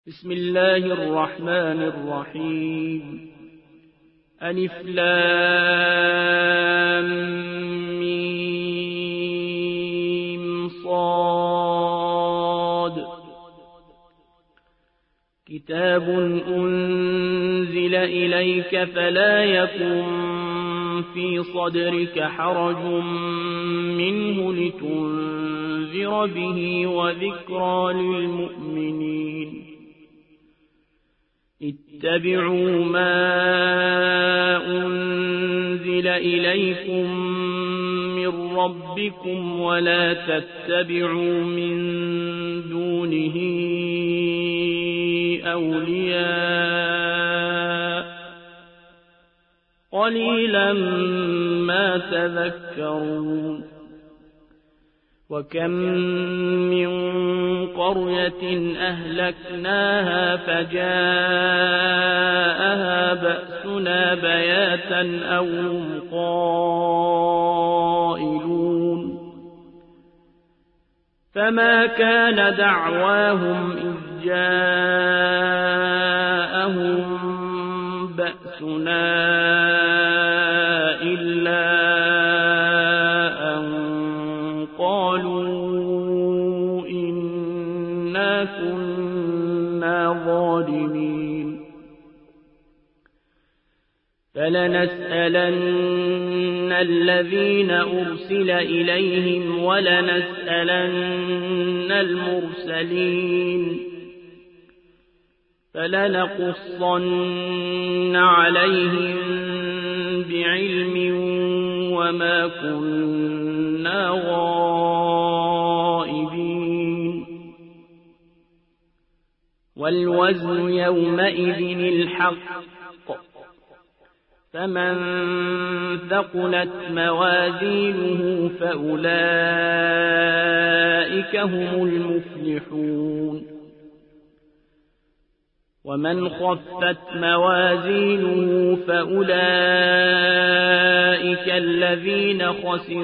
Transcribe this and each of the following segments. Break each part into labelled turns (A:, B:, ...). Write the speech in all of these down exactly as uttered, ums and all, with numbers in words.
A: بسم الله الرحمن الرحيم. ألف لام ميم صاد. كتاب أنزل إليك فلا يكن في صدرك حرج منه لتنذر به وذكرى للمؤمنين. اتبعوا ما أنزل إليكم من ربكم ولا تتبعوا من دونه أولياء قليلا ما تذكرون. وكم من قرية أهلكناها فجاءها بأسنا بياتا أو هم قائلون. فما كان دعواهم إذ جاءهم بأسنا إلا فلنسألن الذين أرسل إليهم ولنسألن المرسلين. فلنقصن عليهم بعلم وما كنا غائبين. والوزن يومئذ الحق. فمن ثقلت موازينه فأولئك هم المفلحون. ومن خفت موازينه فأولئك الذين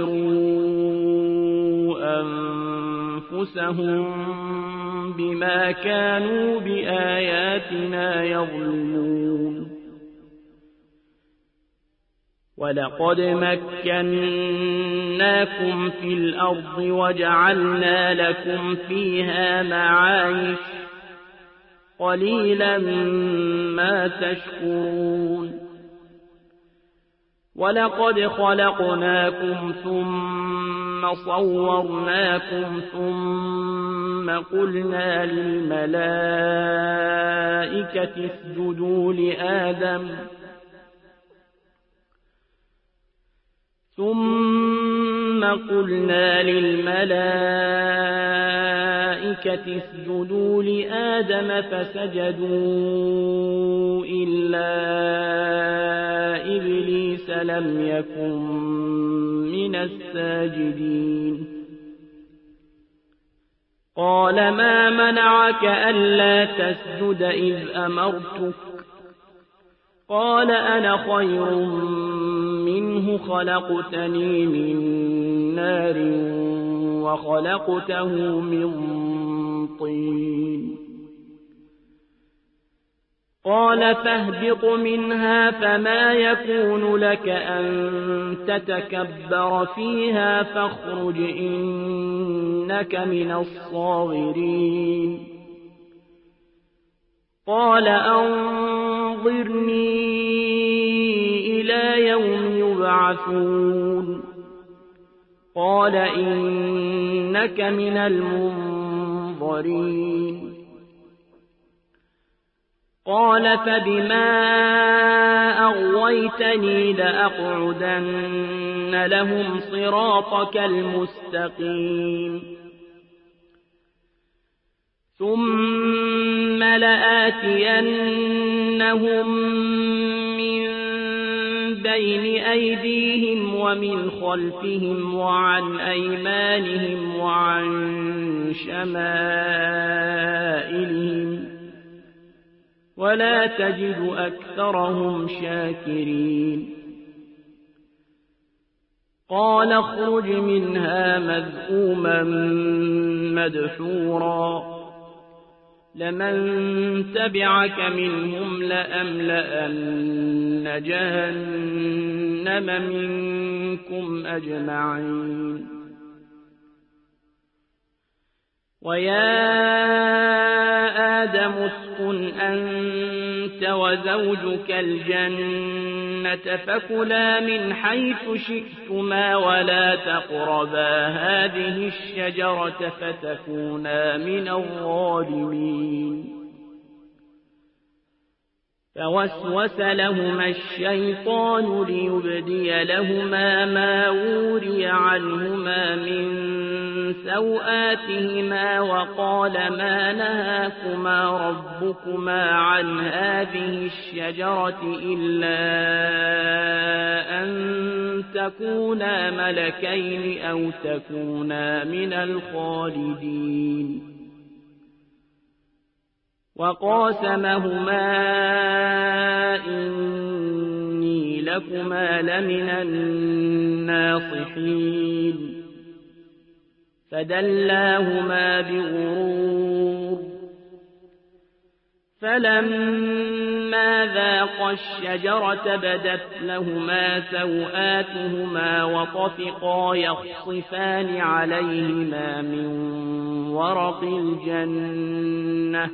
A: خسروا أنفسهم بما كانوا بآياتنا يظلمون. ولقد مكناكم في الأرض وجعلنا لكم فيها معايش قليلا ما تشكرون. ولقد خلقناكم ثم صورناكم ثم قلنا للملائكة اسجدوا لآدم ثم قلنا للملائكة اسجدوا لآدم فسجدوا إلا إبليس لم يكن من الساجدين. قال ما منعك ألا تسجد إذ أمرتك؟ قال أنا خير منه خلقتني من نار وخلقته من طين. قال فاهبط منها فما يكون لك أن تتكبر فيها فاخرج إنك من الصاغرين. قال أنظرني إلى يوم يبعثون. قال إنك من المنظرين. قال فبما أغويتني لأقعدن لهم صراطك المستقيم ثم لآتينهم من بين أيديهم ومن خلفهم وعن أيمانهم وعن شمائلهم ولا تجد أكثرهم شاكرين. قال اخرج منها مذءوما مدحورا لمن تبعك منهم لأملأن جهنم منكم أجمعين ويا آدم اسكن أنت وزوجك الجنة فكلا من حيث شئتما ولا تقربا هذه الشجرة فتكونا من الظالمين فوسوس لهما الشيطان ليبدي لهما ما وري عنهما من سوآتهما وقال ما نهاكما ربكما عن هذه الشجرة إلا أن تكونا ملكين أو تكونا من الخالدين وقاسمهما إني لكما لمن الناصحين فدلاهما بغرور فلما ذاقا الشجرة بدت لهما سوآتهما وطفقا يخصفان عليهما من ورق الجنة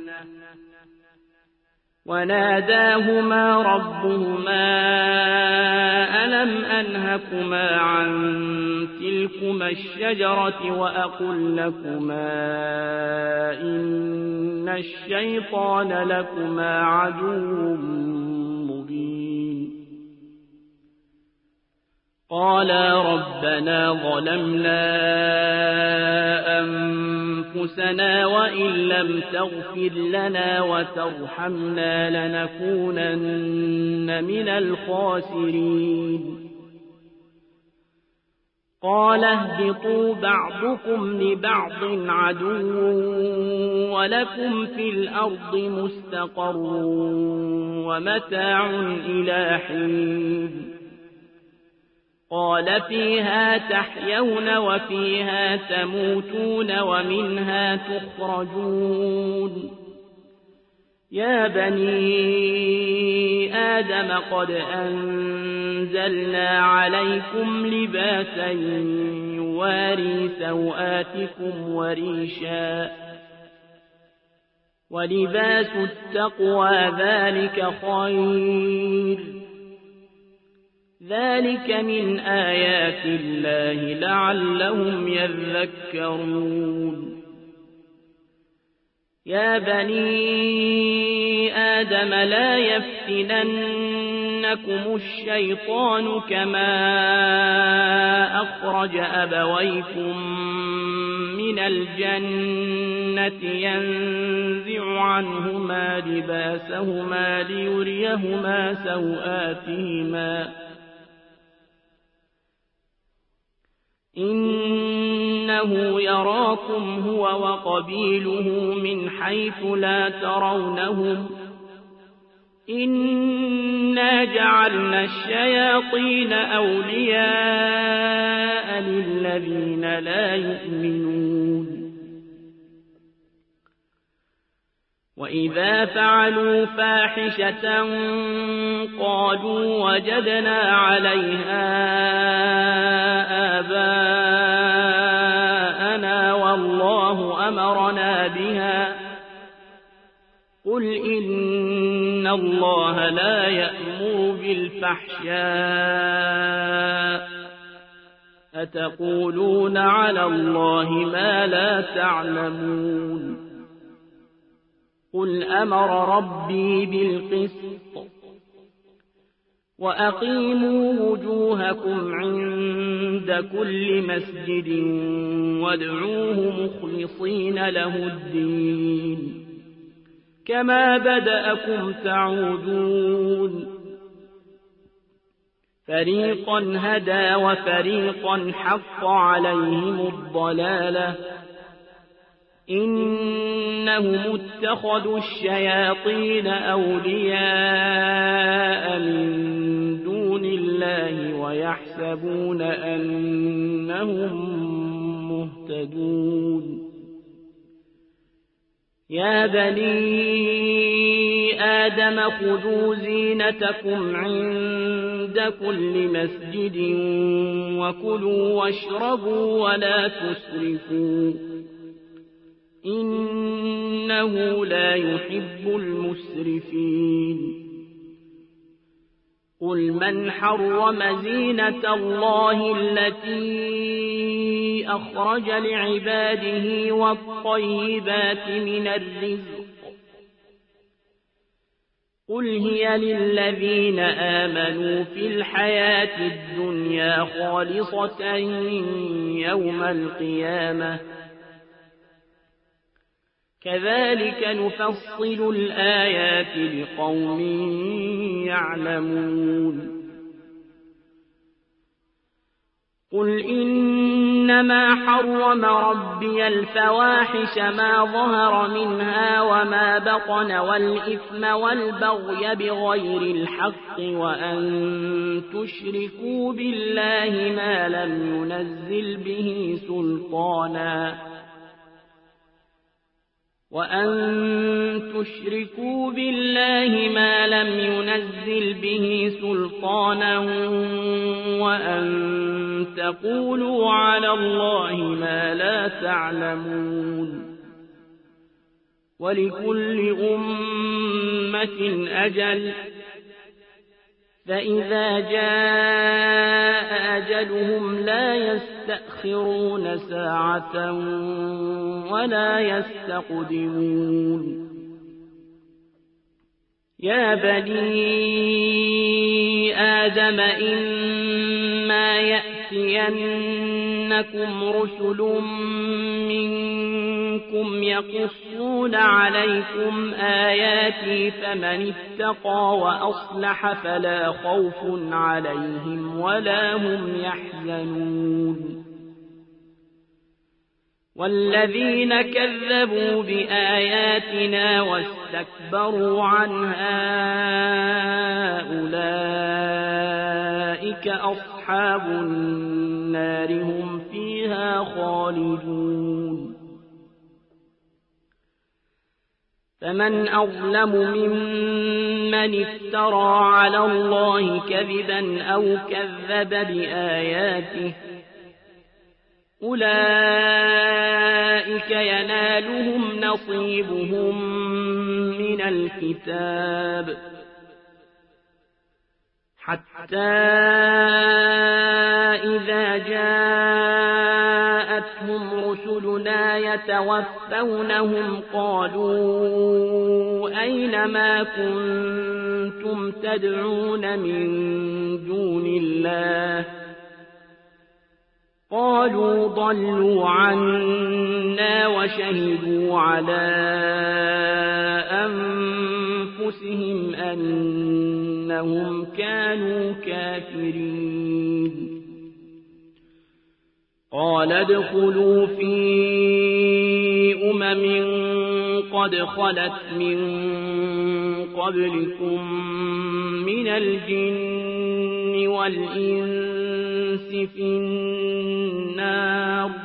A: وناداهما ربهما ألم أنهكما عن تلكما الشجرة وأقل لكما إن الشيطان لكما عدو مبين قالا ربنا ظلمنا أنفسنا وإن لم تغفر لنا وترحمنا لنكونن من الخاسرين قال اهبطوا بعضكم لبعض عدو ولكم في الأرض مستقر ومتاع إلى حين قال فيها تحيون وفيها تموتون ومنها تخرجون يا بني آدم قد أنزلنا عليكم لباسا يواري سوآتكم وريشا ولباس التقوى ذلك خير ذلك من آيات الله لعلهم يذكرون يا بني آدم لا يفتننكم الشيطان كما أخرج أبويكم من الجنة ينزع عنهما لباسهما ليريهما سوآتهما إنه يراكم هو وقبيله من حيث لا ترونهم إنا جعلنا الشياطين أولياء للذين لا يؤمنون وإذا فعلوا فاحشة قالوا وجدنا عليها آباءنا والله أمرنا بها قل إن الله لا يأمر بالفحشاء أتقولون على الله ما لا تعلمون قل أمر ربي بالقسط وأقيموا وجوهكم عند كل مسجد وادعوه مخلصين له الدين كما بدأكم تعودون فريقا هدى وفريقا حق عليهم الضلالة إنهم اتخذوا الشياطين أولياء من دون الله ويحسبون أنهم مهتدون يا بني آدم خذوا زينتكم عند كل مسجد وكلوا واشربوا ولا تسرفوا إنه لا يحب المسرفين قل من حرم زينة الله التي أخرج لعباده والطيبات من الرزق قل هي للذين آمنوا في الحياة الدنيا خالصة يوم القيامة كذلك نفصل الآيات لقوم يعلمون قل إنما حرم ربي الفواحش ما ظهر منها وما بطن والإثم والبغي بغير الحق وأن تشركوا بالله ما لم ينزل به سلطانا وأن تشركوا بالله ما لم ينزل به سلطانا وأن تقولوا على الله ما لا تعلمون ولكل أمة أجل فإذا جاء أجلهم لا يستأخرون ساعة ولا يستقدمون يا بني آدم إما يأتينكم رسل منكم يقصون عليكم آياتي فمن اتقى وأصلح فلا خوف عليهم ولا هم يحزنون والذين كذبوا بآياتنا واستكبروا عنها أولئك أصحاب النار هم فيها خالدون فمن أظلم ممن افترى على الله كذبا أو كذب بآياته أولئك ينالهم نصيبهم من الكتاب حتى إذا جاءتهم رسلنا يتوفونهم قالوا أين ما كنتم تدعون من دون الله قالوا ضلوا عنا وشهدوا على أنفسهم أنهم كانوا كافرين قال ادخلوا في أمم قد خلت من قبلكم من الجن والإنس في النار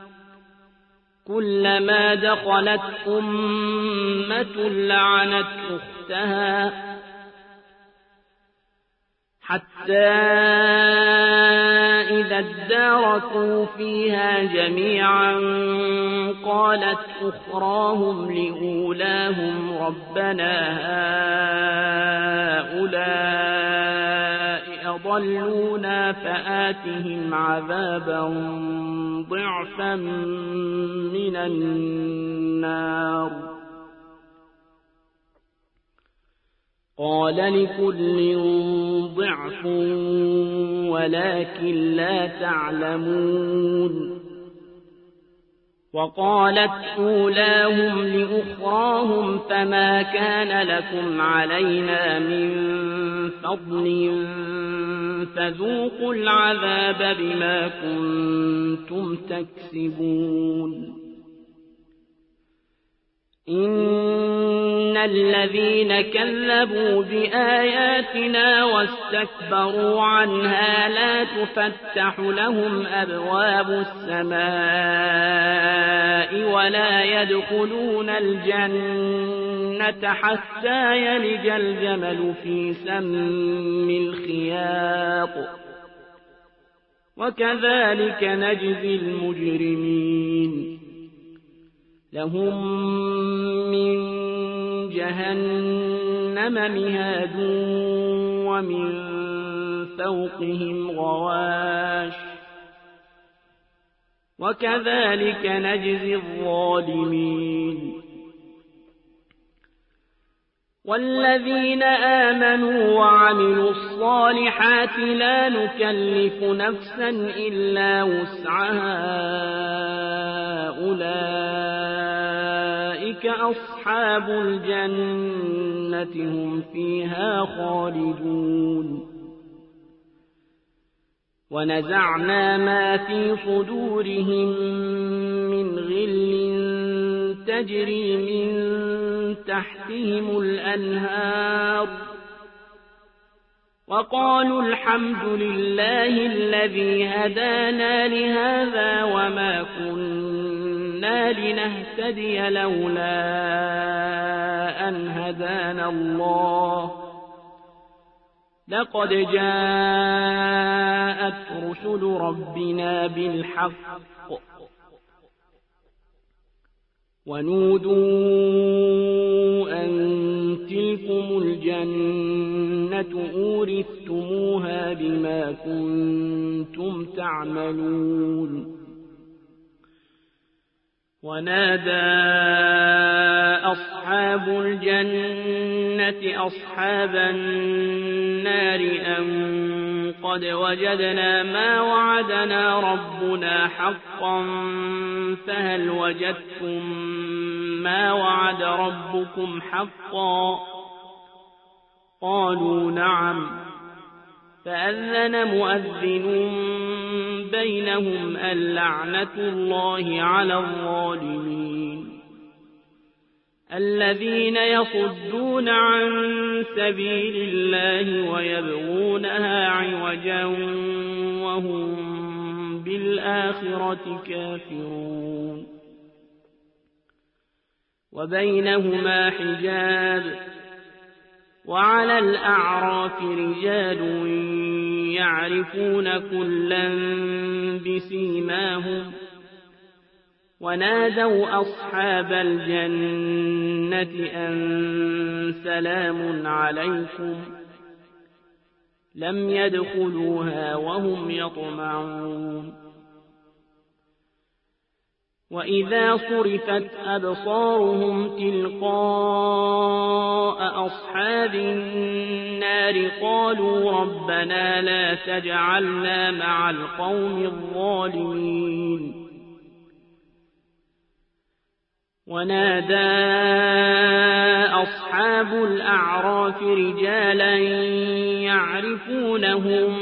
A: كلما دخلت أمة لعنت أختها حتى إذا اداركوا فيها جميعا قالت أخراهم لأولاهم ربنا هؤلاء أضلونا فآتهم عذابا ضعفا من النار قال لكل ضعف ولكن لا تعلمون وقالت أولاهم لأخراهم فما كان لكم علينا من فضل فذوقوا العذاب بما كنتم تكسبون إن الذين كذبوا بآياتنا واستكبروا عنها لا تفتح لهم أبواب السماء ولا يدخلون الجنة حتى يلج الجمل في سم الخياط وكذلك نجزي المجرمين لهم من جهنم مهاد ومن فوقهم غواش وكذلك نجزي الظالمين والذين آمنوا وعملوا الصالحات لا نكلف نفسا إلا وسعها أولئك أصحاب الجنة هم فيها خالدون ونزعنا ما في صدورهم من غل تجري من تحتهم الأنهار وقالوا الحمد لله الذي هدانا لهذا وما كنا لنهتدي لولا أن هدانا الله لقد جاءت رسل ربنا بالحق ونودوا أن تلكم الجنة أورثتموها بما كنتم تعملون ونادى أصحاب الجنة أصحاب النار أن قد وجدنا ما وعدنا ربنا حقا فهل وجدتم ما وعد ربكم حقا قالوا نعم فأذن مؤذن بينهم اللعنة الله على الظالمين الذين يصدون عن سبيل الله ويبغونها عوجا وهم بالآخرة كافرون وبينهما حجاب وعلى الأعراف رجال يعرفون كلا بسيماهم ونادوا أصحاب الجنة أن سلام عليكم لم يدخلوها وهم يطمعون وإذا صرفت أبصارهم تلقاء أصحاب النار قالوا ربنا لا تجعلنا مع القوم الظالمين ونادى أصحاب الأعراف رجالا يعرفونهم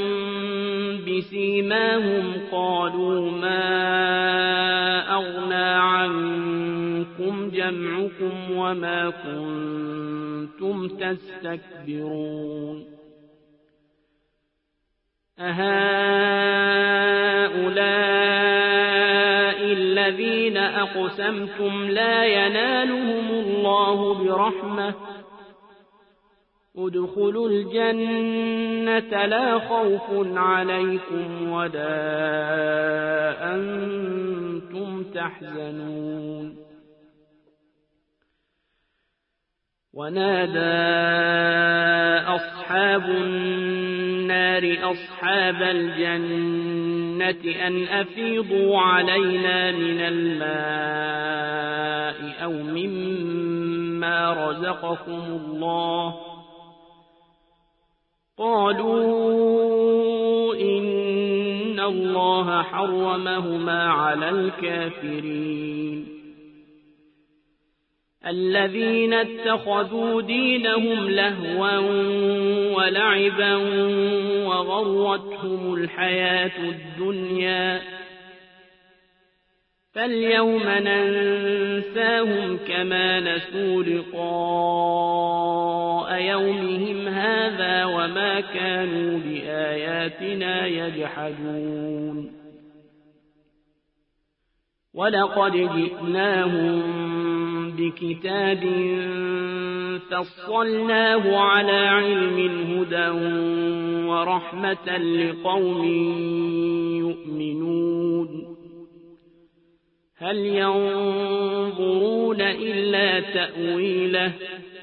A: بسيماهم قالوا ما أغنى عنكم جمعكم وما كنتم تستكبرون أهؤلاء الذين أقسمتم لا ينالهم الله برحمة ادخلوا الجنة لا خوف عليكم ولا أنتم تحزنون ونادى أصحاب النار أصحاب الجنة أن أفيضوا علينا من الماء أو مما رزقكم الله قالوا إن الله حرمهما على الكافرين الذين اتخذوا دينهم لهوا ولعبا وغرتهم الحياة الدنيا فاليوم ننساهم كما نسوا لقاء يومهم هذا وما كانوا بآياتنا يجحدون ولقد جئناهم بكتاب فصلناه على علم هدى ورحمة لقوم يؤمنون هل ينظرون إلا تأويله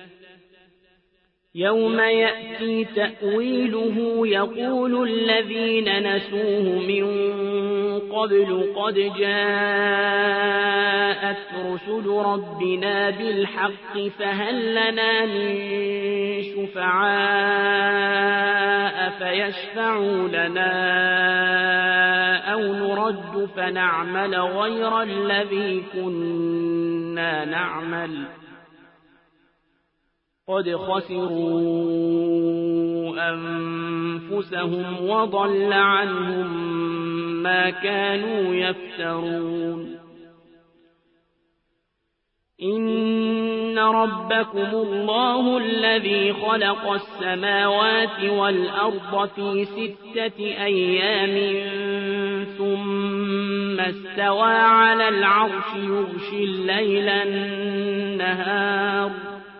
A: يوم يأتي تأويله يقول الذين نسوه من قبل قد جاءت رسل ربنا بالحق فهل لنا من شفعاء فيشفعوا لنا أو نرد فنعمل غير الذي كنا نعمل قد خسروا أنفسهم وضل عنهم ما كانوا يفترون إن ربكم الله الذي خلق السماوات والأرض في ستة أيام ثم استوى على العرش يغشي الليل النهار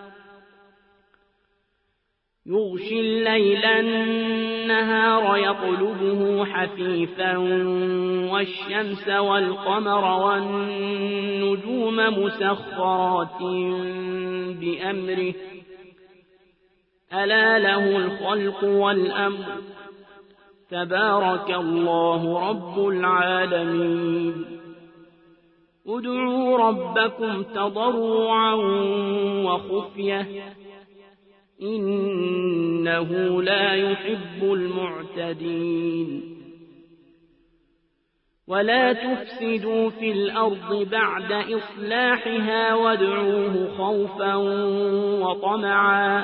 A: يغشي الليل النهار يطلبه حثيثا والشمس والقمر والنجوم مسخرات بأمره ألا له الخلق والأمر تبارك الله رب العالمين ادعوا ربكم تضرعا وخفية إنه لا يحب المعتدين ولا تفسدوا في الأرض بعد إصلاحها وادعوه خوفا وطمعا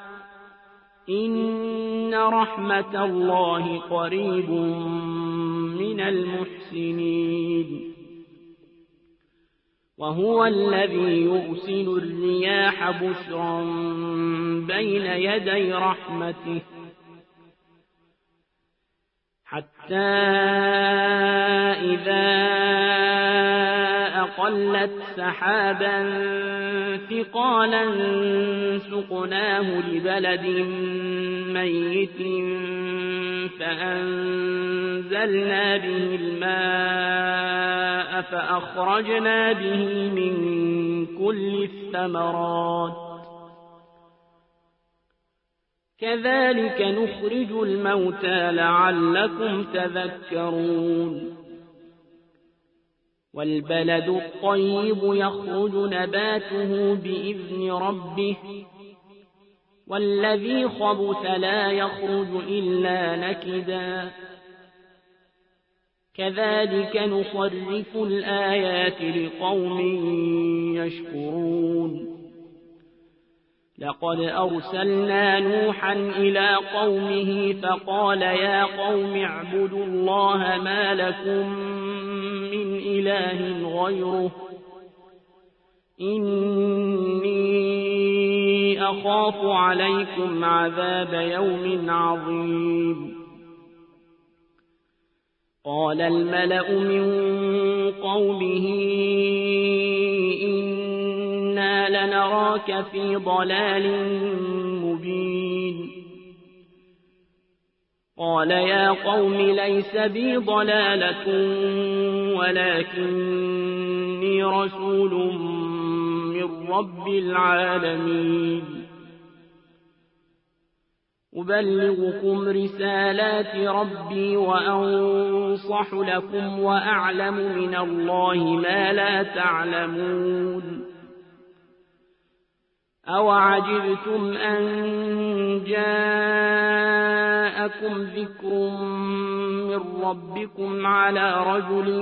A: إن رحمة الله قريب من المحسنين وهو الذي يرسل الرياح بشرا بين يدي رحمته حتى إذا أقلت سحابا ثقالا سقناه لبلد ميت فأنزلنا به الماء فأخرجنا به من كل الثمرات كذلك نخرج الموتى لعلكم تذكرون والبلد الطيب يخرج نباته بإذن ربه والذي خبث لا يخرج إلا نكدا كذلك نصرف الآيات لقوم يشكرون لقد أرسلنا نوحا إلى قومه فقال يا قوم اعبدوا الله ما لكم من إله غيره إني أخاف عليكم عذاب يوم عظيم قال الملأ من قومه إنا لنراك في ضلال مبين قال يا قوم ليس بي ضلالة ولكني رسول من رب العالمين أبلغكم رسالات ربي وأنصح لكم وأعلم من الله ما لا تعلمون أوعجبتم أن جاءكم ذكر من ربكم على رجل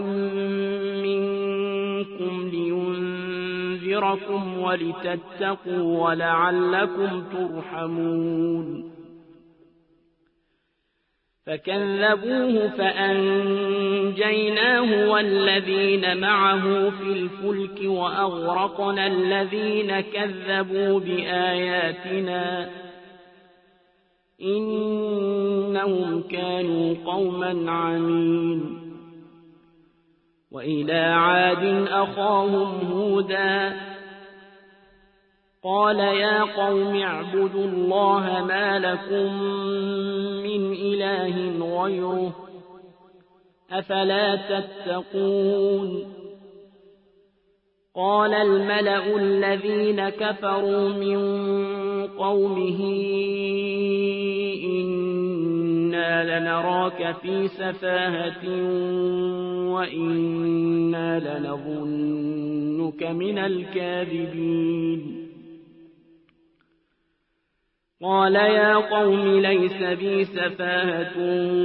A: منكم لينذركم ولتتقوا ولعلكم ترحمون فكذبوه فأنجيناه والذين معه في الفلك وأغرقنا الذين كذبوا بآياتنا إنهم كانوا قوما عمين. وإلى عاد أخاهم هودا قال يا قوم اعبدوا الله ما لكم من إله غيره أفلا تتقون. قال الملأ الذين كفروا من قومه إنا لنراك في سفاهة وإنا لنظنك من الكاذبين. قال يا قوم ليس بي سفاهة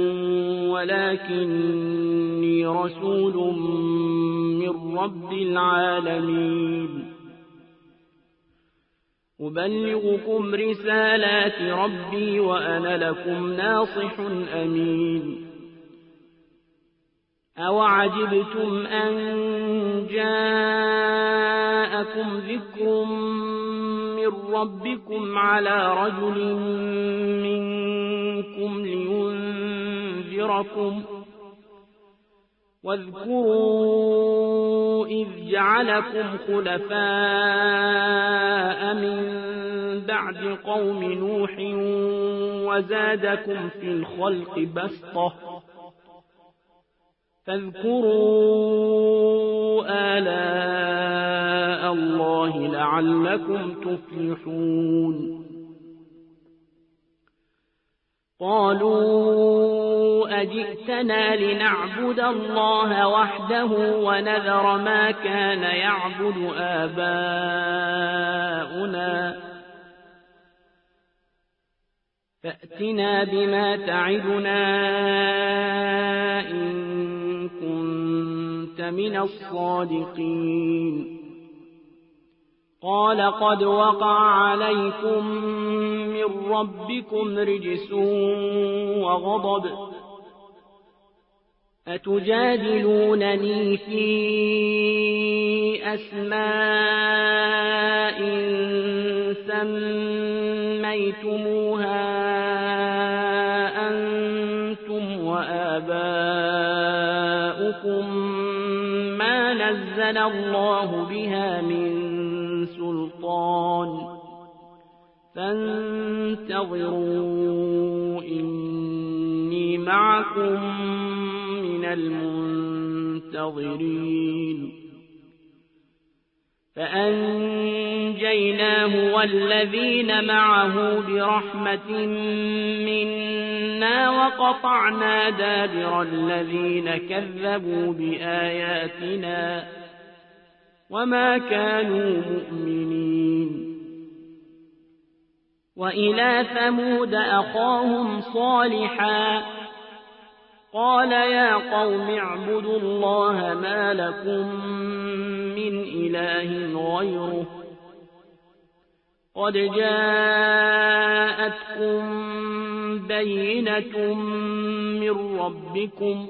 A: ولكني رسول من رب العالمين أبلغكم رسالات ربي وأنا لكم ناصح أمين. أوعجبتم أن جاءكم ذكر من ربكم على رجل منكم لينذركم واذكروا إذ جعلكم خلفاء من بعد قوم نوح وزادكم في الخلق بسطة فاذكروا آلاء الله لعلكم تفلحون. قالوا أجئتنا لنعبد الله وحده ونذر ما كان يعبد آباؤنا فأتنا بما تعدنا إن كنت من الصادقين. قال قد وقع عليكم من ربكم رجس وغضب أتجادلونني في أسماء سميتموها أنتم وآباؤكم ما نزل الله بها من سلطان فانتظروا إني معكم من المنتظرين. فأنجيناه والذين معه برحمة منا وقطعنا دابر الذين كذبوا بآياتنا وما كانوا مؤمنين. وإلى ثمود أخاهم صالحا قال يا قوم اعبدوا الله ما لكم من إله غيره قد جاءتكم بينة من ربكم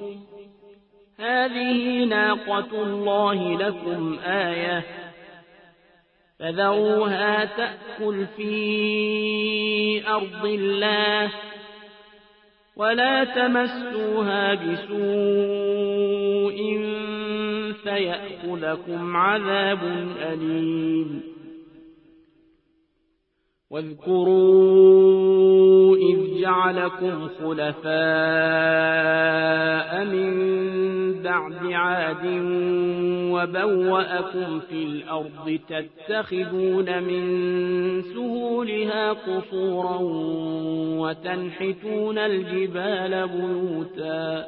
A: هذه ناقة الله لكم آية فذروها تأكل في أرض الله ولا تمسوها بسوء فيأخذكم عذاب أليم. واذكروا إذ جعلكم خلفاء من بعد عاد وبوأكم في الأرض تتخذون من سهولها قصورا وتنحتون الجبال بيوتا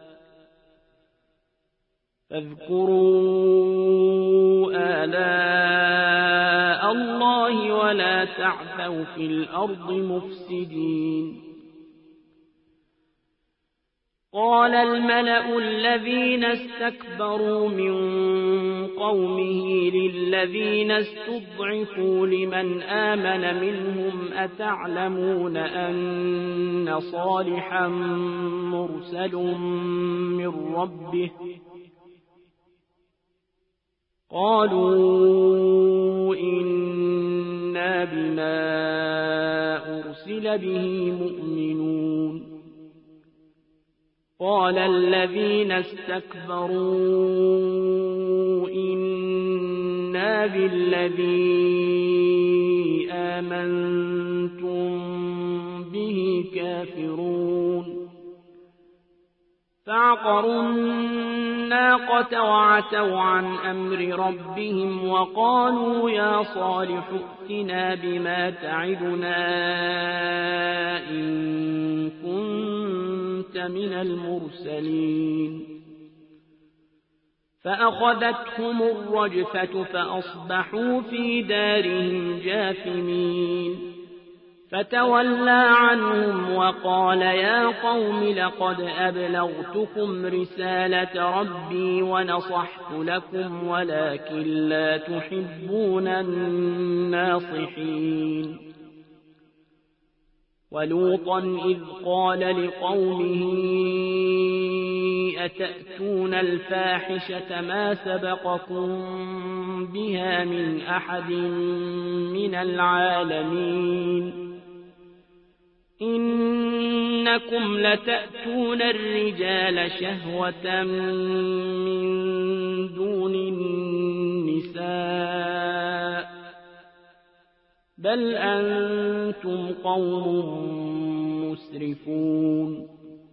A: فاذكروا آلاء الله ولا تعثوا في الأرض مفسدين. قال الملأ الذين استكبروا من قومه للذين استضعفوا لمن آمن منهم أتعلمون أن صالحا مرسل من ربه قالوا إنا بما أرسل به مؤمنون قال الذين استكبروا إنا بالذي آمنتم به كافرون فعقروا الناقة وعتوا عن أمر ربهم وقالوا يا صالح ائتنا بما تعدنا إن كنت من المرسلين فأخذتهم الرجفة فأصبحوا في دارهم جاثمين فتولى عنهم وقال يا قوم لقد أبلغتكم رسالة ربي ونصحت لكم ولكن لا تحبون الناصحين ولوطا إذ قال لقومه أتأتون الفاحشة ما سبقكم بها من أحد من العالمين إنكم لتأتون الرجال شهوة من دون النساء بل أنتم قوم مسرفون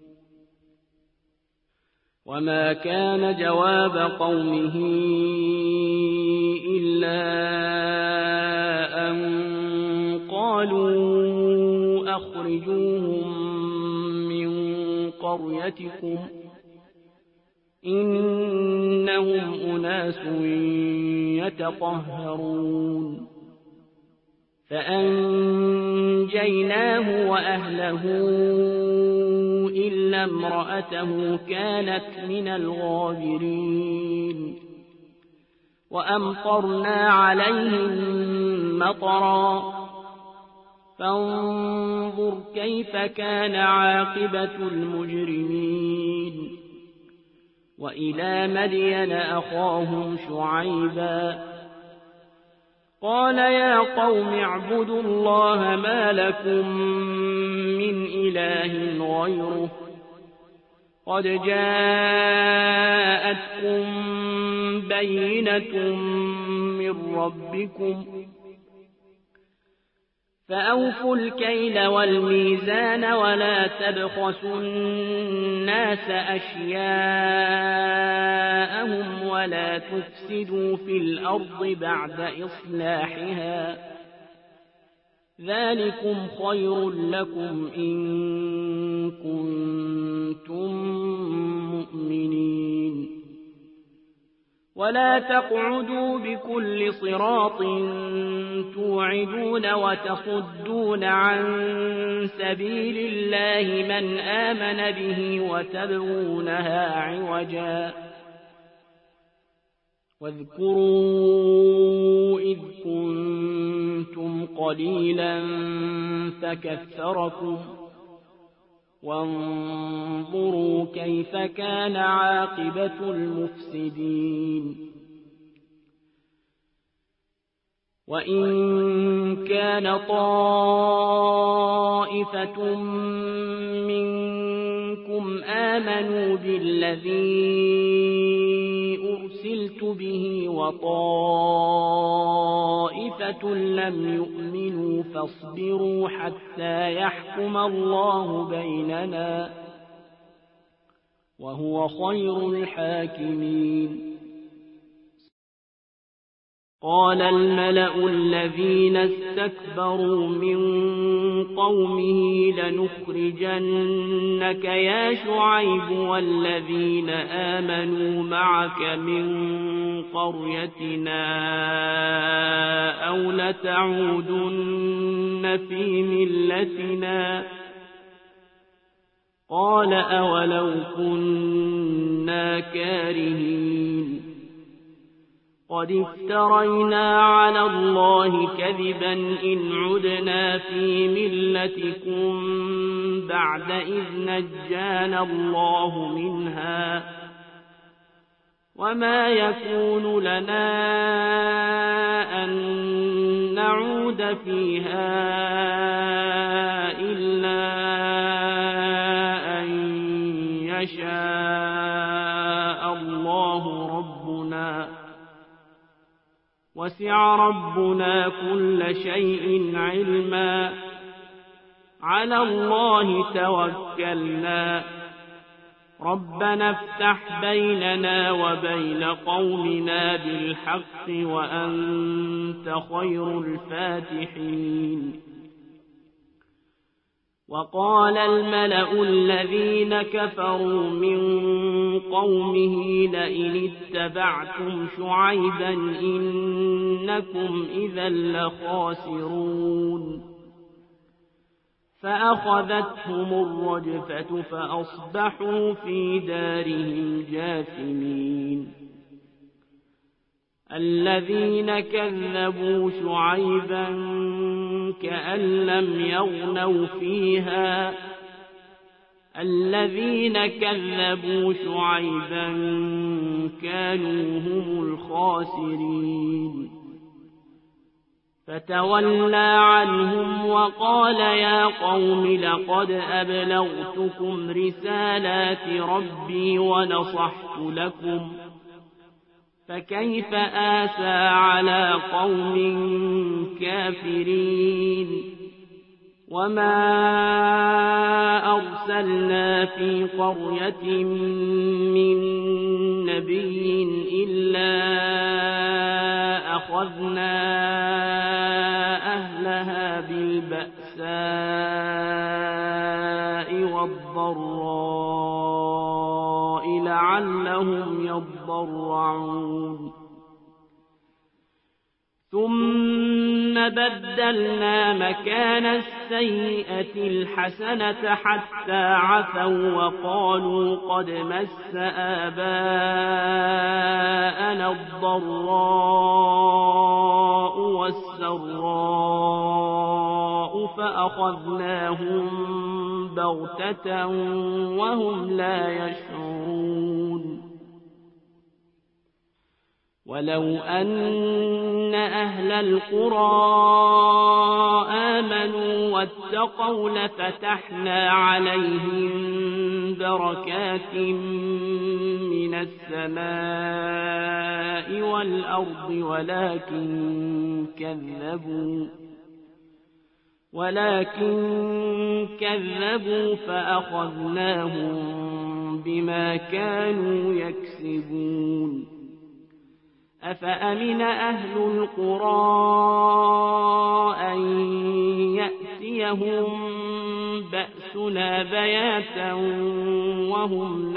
A: وما كان جواب قومه إلا أن قالوا أخرجوهم من قريتكم إنهم أناس يتطهرون فأنجيناه وأهله إلا امرأته كانت من الغابرين وأمطرنا عليهم مطرا فانظر كيف كان عاقبة المجرمين وإلى مدين أخاهم شعيبا قال يا قوم اعبدوا الله ما لكم من إله غيره قد جاءتكم بينة من ربكم فأوفوا الكيل والميزان ولا تبخسوا الناس أشياءهم ولا تفسدوا في الأرض بعد إصلاحها ذلكم خير لكم إن كنتم مؤمنين ولا تقعدوا بكل صراط توعدون وتصدون عن سبيل الله من آمن به وتبغونها عوجا واذكروا إذ كنتم قليلا فكثركم وانظروا كيف كان عاقبة المفسدين وإن كان طائفة منكم آمنوا بالذي أرسلت به وطائفة لم يؤمنوا فاصبروا حتى يحكم الله بيننا وهو خير الحاكمين قال الملأ الذين استكبروا من قومه لنخرجنك يا شعيب والذين آمنوا معك من قريتنا أو لتعودن في ملتنا قال أولو كنا كارهين قد افترينا على الله كذبا إن عدنا في ملتكم بعد إذ نجانا الله منها وما يكون لنا أن نعود فيها إلا أن يشاء الله ربنا وسع ربنا كل شيء علما على الله توكلنا ربنا افتح بيننا وبين قومنا بالحق وأنت خير الفاتحين وقال الملأ الذين كفروا من قومه لئن اتبعتم شعيبا إنكم إذا لخاسرون فأخذتهم الرجفة فأصبحوا في دارهم جاثمين الذين كذبوا شعيبا كأن لم يغنوا فيها الذين كذبوا شعيبا كانوا هم الخاسرين فتولى عنهم وقال يا قوم لقد أبلغتكم رسالات ربي ونصحت لكم فكيف آسى على قوم كافرين وما أرسلنا في قرية من نبي إلا أخذنا أهلها بالبأساء والضراء لعلهم يضرعون ثم بدلنا مكان السيئة الحسنة حتى عفوا وقالوا قد مس آباءنا الضراء والسراء فأخذناهم بغتة وهم لا يشعرون ولو أن أهل القرى آمنوا واتقوا لفتحنا عليهم بركات من السماء والأرض ولكن كذبوا ولكن كذبوا فأخذناهم بما كانوا يكسبون أفأمن أهل القرى أن يأتيهم بأسنا بياتا وهم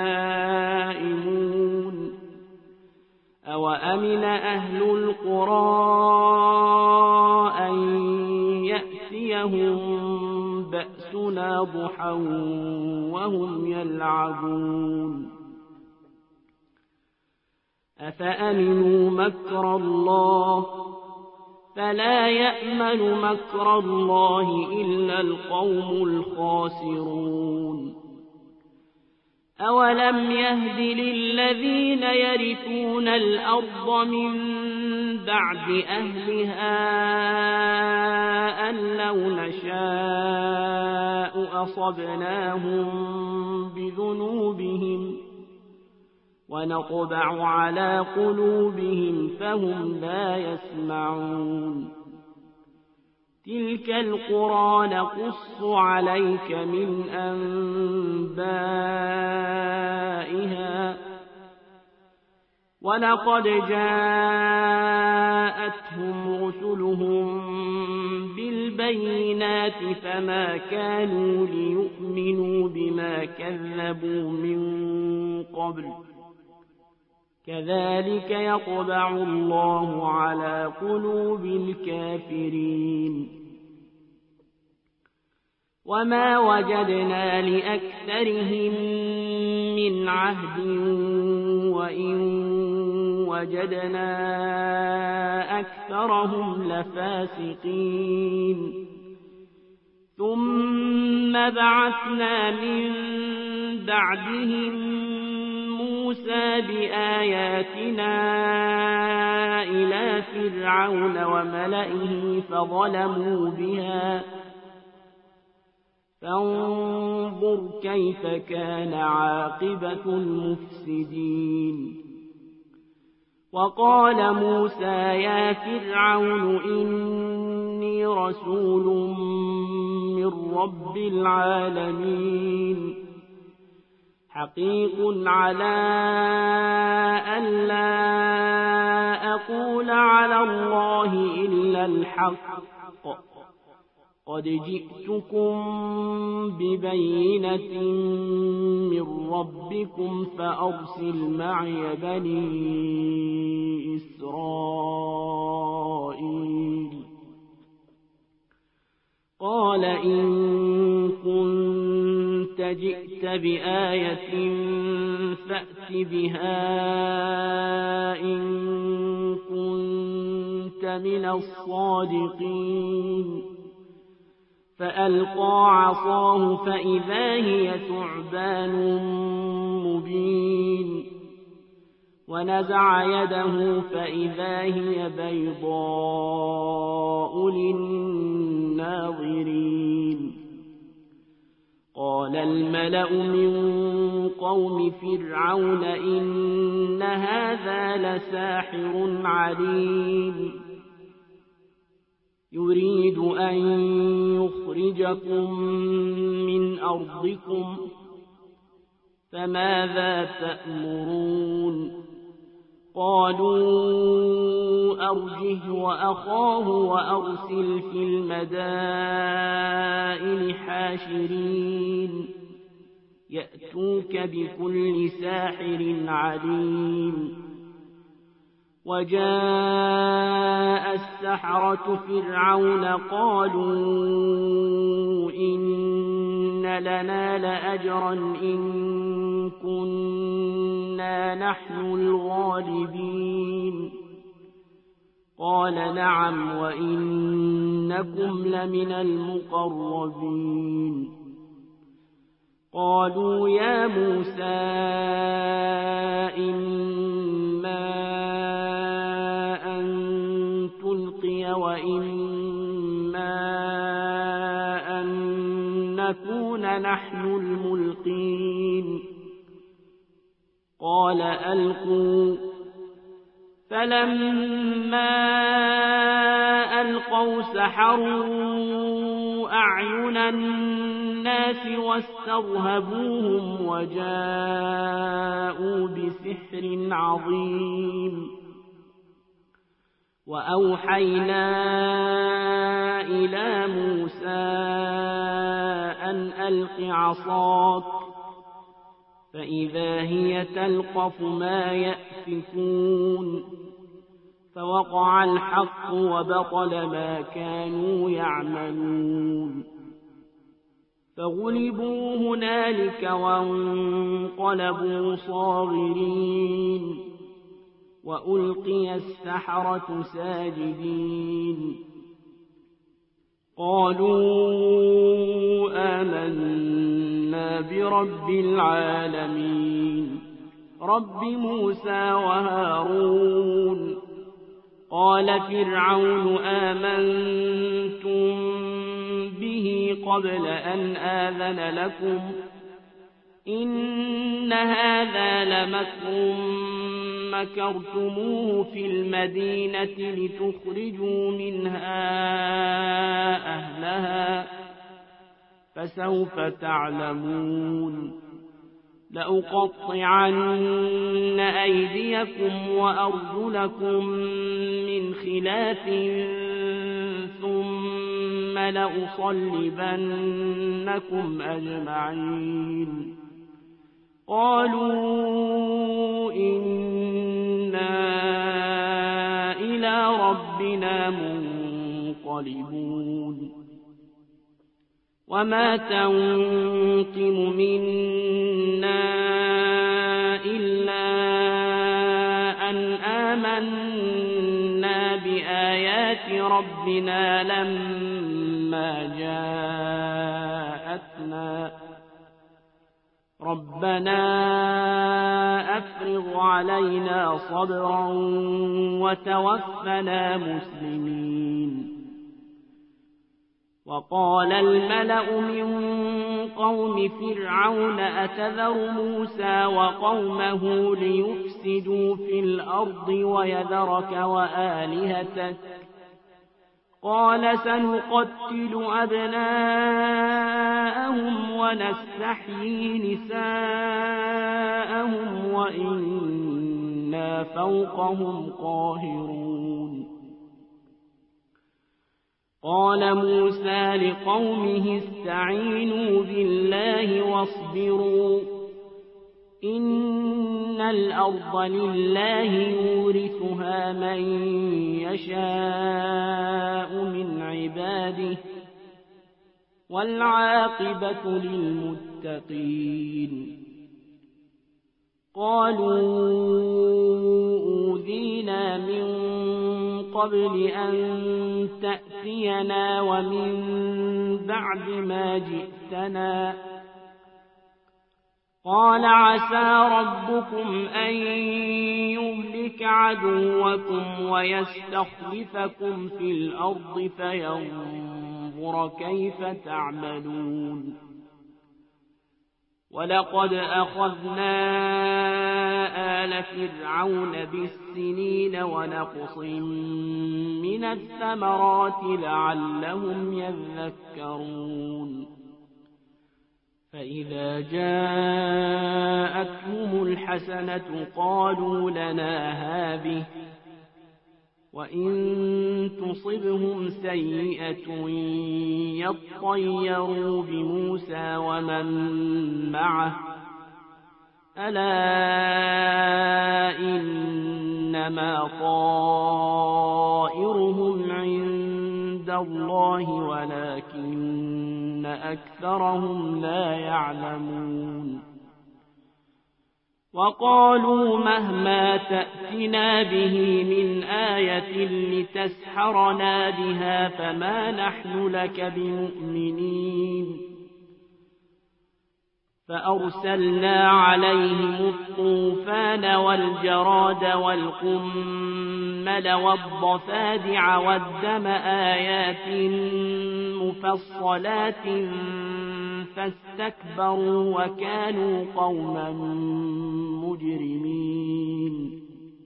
A: نائمون أوأمن أهل القرى أن يأتيهم بأسنا ضحى وهم يلعبون أفأمنوا مكر الله فلا يأمن مكر الله إلا القوم الخاسرون أولم يهد للذين يرثون الأرض من بعد أهلها أن لو نشاء أصبناهم بذنوبهم ونطبع على قلوبهم فهم لا يسمعون تلك القرى نقص عليك من أنبائها ولقد جاءتهم رسلهم بالبينات فما كانوا ليؤمنوا بما كذبوا من قبل كذلك يطبع الله على قلوب الكافرين وما وجدنا لأكثرهم من عهد وإن وجدنا أكثرهم لفاسقين ثم بعثنا من بعدهم موسى بآياتنا إلى فرعون وملئه فظلموا بها فانظر كيف كان عاقبة المفسدين وقال موسى يا فرعون إني رسول من رب العالمين حقيق على أن لا أقول على الله إلا الحق قد جئتكم ببينة من ربكم فأرسل معي بني إسرائيل قال إن كنت جئت بآية فأت بها إن كنت من الصادقين فألقى عصاه فإذا هي ثعبان مبين ونزع يده فإذا هي بيضاء للناظرين قال الملأ من قوم فرعون إن هذا لساحر عليم يريد أن يخرجكم من أرضكم فماذا تأمرون قالوا أرجه وأخاه وأرسل في المدائن حاشرين يأتوك بكل ساحر عليم وجاء السحرة فرعون قالوا إن لنا لأجرا إن كنا نحن الغالبين قال نعم وإنكم لمن المقربين قالوا يا موسى إما أن تلقي وإما أن نكون نحن الملقين قال ألقوا فلما ألقوا سحروا أعين الناس واسترهبوهم وجاءوا بسحر عظيم وأوحينا إلى موسى أن ألق عصاك فإذا هي تلقف ما يأفكون فوقع الحق وبطل ما كانوا يعملون فغلبوا هنالك وانقلبوا صاغرين وألقي السحرة ساجدين قالوا آمنا برب العالمين رب موسى وهارون قال فرعون آمنتم به قبل أن آذن لكم إن هذا لمكر مكرتموه في المدينة لتخرجوا منها أهلها فسوف تعلمون لأقطعن أيديكم وأرجلكم من خلاف ثم لأصلبنكم أجمعين قالوا إنا إلى ربنا منقلبون وما تنقم منا إلا أن آمنا بآيات ربنا لما جاءتنا ربنا أفرغ علينا صبرا وتوفنا مسلمين. وقال الملأ من قوم فرعون أتذر موسى وقومه ليفسدوا في الأرض ويذرك وآلهتك قال سنقتل أبناءهم ونستحيي نساءهم وإنا فوقهم قاهرون. قال موسى لقومه استعينوا بالله واصبروا إن الأرض لله يورثها من يشاء من عباده والعاقبة للمتقين. قالوا أوذينا من قبل أن تأتينا ومن بعد ما جئتنا قال عسى ربكم أن يهلك عدوكم ويستخلفكم في الأرض فينظر كيف تعملون. ولقد أخذنا آل فرعون بالسنين ونقص من الثمرات لعلهم يذكرون. فإذا جاءتهم الحسنة قالوا لنا هذه وإن تصبهم سيئة يطيروا بموسى ومن معه ألا إنما طائرهم عند الله ولكن أكثرهم لا يعلمون. وقالوا مهما تأتنا به من آية لتسحرنا بها فما نحن لك بمؤمنين. فأرسلنا عليهم الطوفان والجراد والقمل والضفادع والدم آيات مفصلات فاستكبروا وكانوا قوما مجرمين.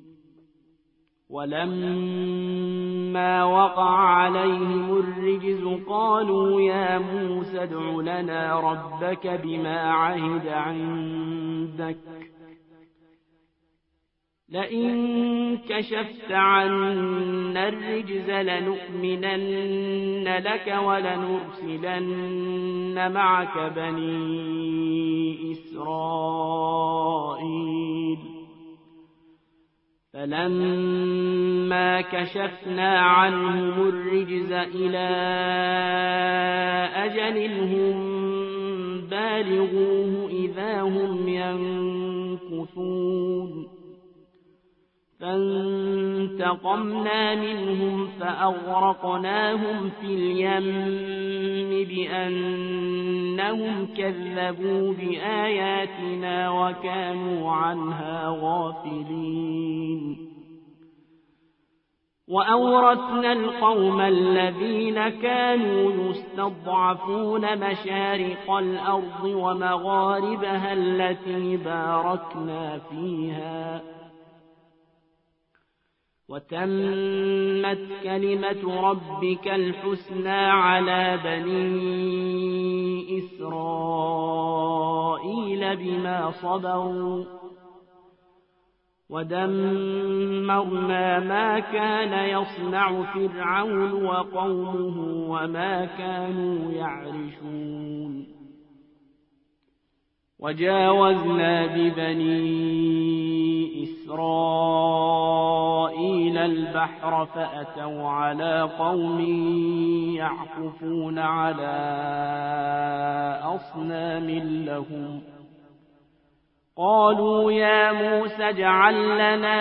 A: ولما وقع عليهم الرجز قالوا يا موسى ادع لنا ربك بما عهد عندك لئن كشفت عنا الرجز لنؤمنن لك ولنرسلن معك بني إسرائيل. فلما كشفنا عنهم الرجز إلى أجل هم بالغوه إذا هم ينكثون. فانتقمنا منهم فأغرقناهم في اليم بأنهم كذبوا بآياتنا وكانوا عنها غافلين. وأورثنا القوم الذين كانوا يستضعفون مشارق الأرض ومغاربها التي باركنا فيها وتمت كلمة ربك الحسنى على بني إسرائيل بما صبروا ودمرنا ما كان يصنع فرعون وقومه وما كانوا يعرشون. وجاوزنا ببني إسرائيل البحر فأتوا على قوم يعكفون على أصنام لهم قالوا يا موسى اجعل لنا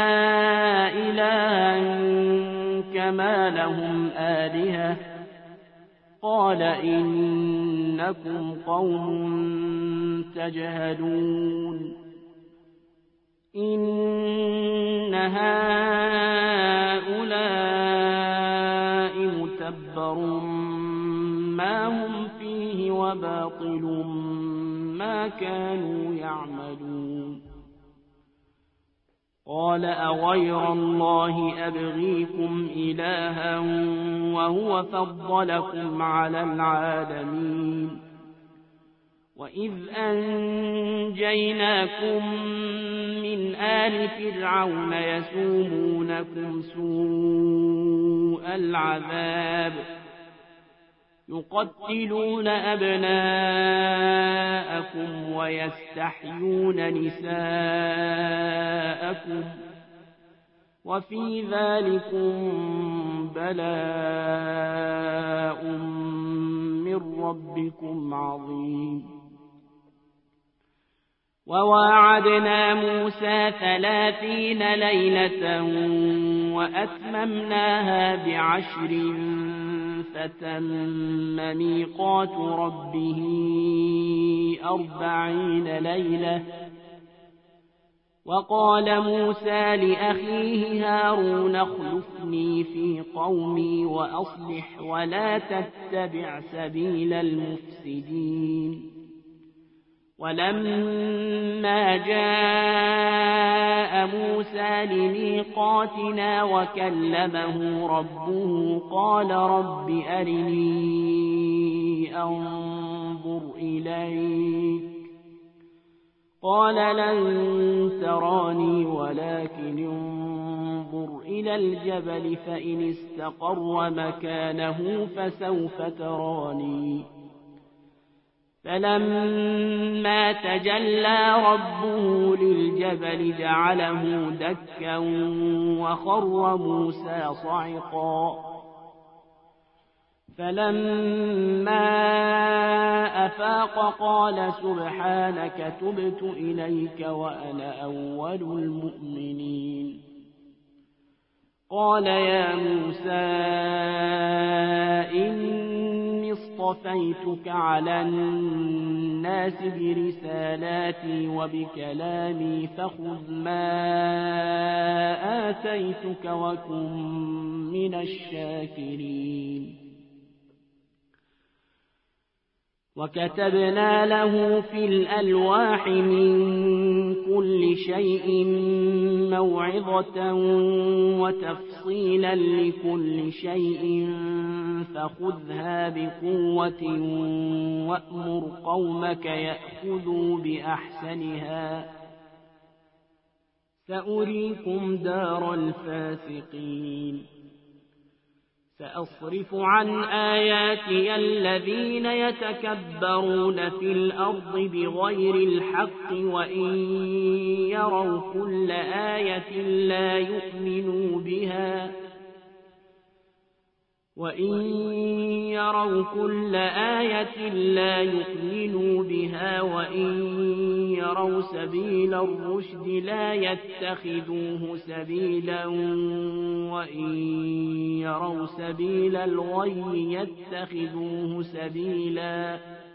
A: إلها كما لهم آلهة قال إنكم قوم تجهلون إن هؤلاء متبر ما هم فيه وباطل ما كانوا يعملون قال أغير الله أبغيكم إلها وهو فضلكم على العالمين وإذ أنجيناكم من آل فرعون يسومونكم سوء العذاب يقتلون أبناءكم ويستحيون نساءكم وفي ذلكم بلاء من ربكم عظيم وواعدنا موسى ثلاثين ليلة وأتممناها بعشر فتم ميقات ربه أربعين ليلة وقال موسى لأخيه هارون اخلفني في قومي وأصلح ولا تتبع سبيل المفسدين ولما جاء موسى لميقاتنا وكلمه ربه قال رب أرني أنظر إليك قال لن تراني ولكن انظر إلى الجبل فإن استقر مكانه فسوف تراني فلما تجلى ربه للجبل جعله دكا وخر موسى صعقا فلما أفاق قال سبحانك تبت إليك وأنا أول المؤمنين قال يا موسى إني اصطفيتك على الناس برسالاتي وبكلامي فخذ ما آتيتك وكن من الشاكرين وكتبنا له في الألواح من كل شيء موعظة وتفصيلا لكل شيء فخذها بقوة وأمر قومك يأخذوا بأحسنها سأريكم دار الفاسقين سأصرف عن آياتي الذين يتكبرون في الأرض بغير الحق وإن يروا كل آية لا يؤمنوا بها وإن يروا كل آية لا يؤمنوا بها وإن يروا سبيل الرشد لا يتخذوه سبيلا وإن يروا سبيل الغي يتخذوه سبيلا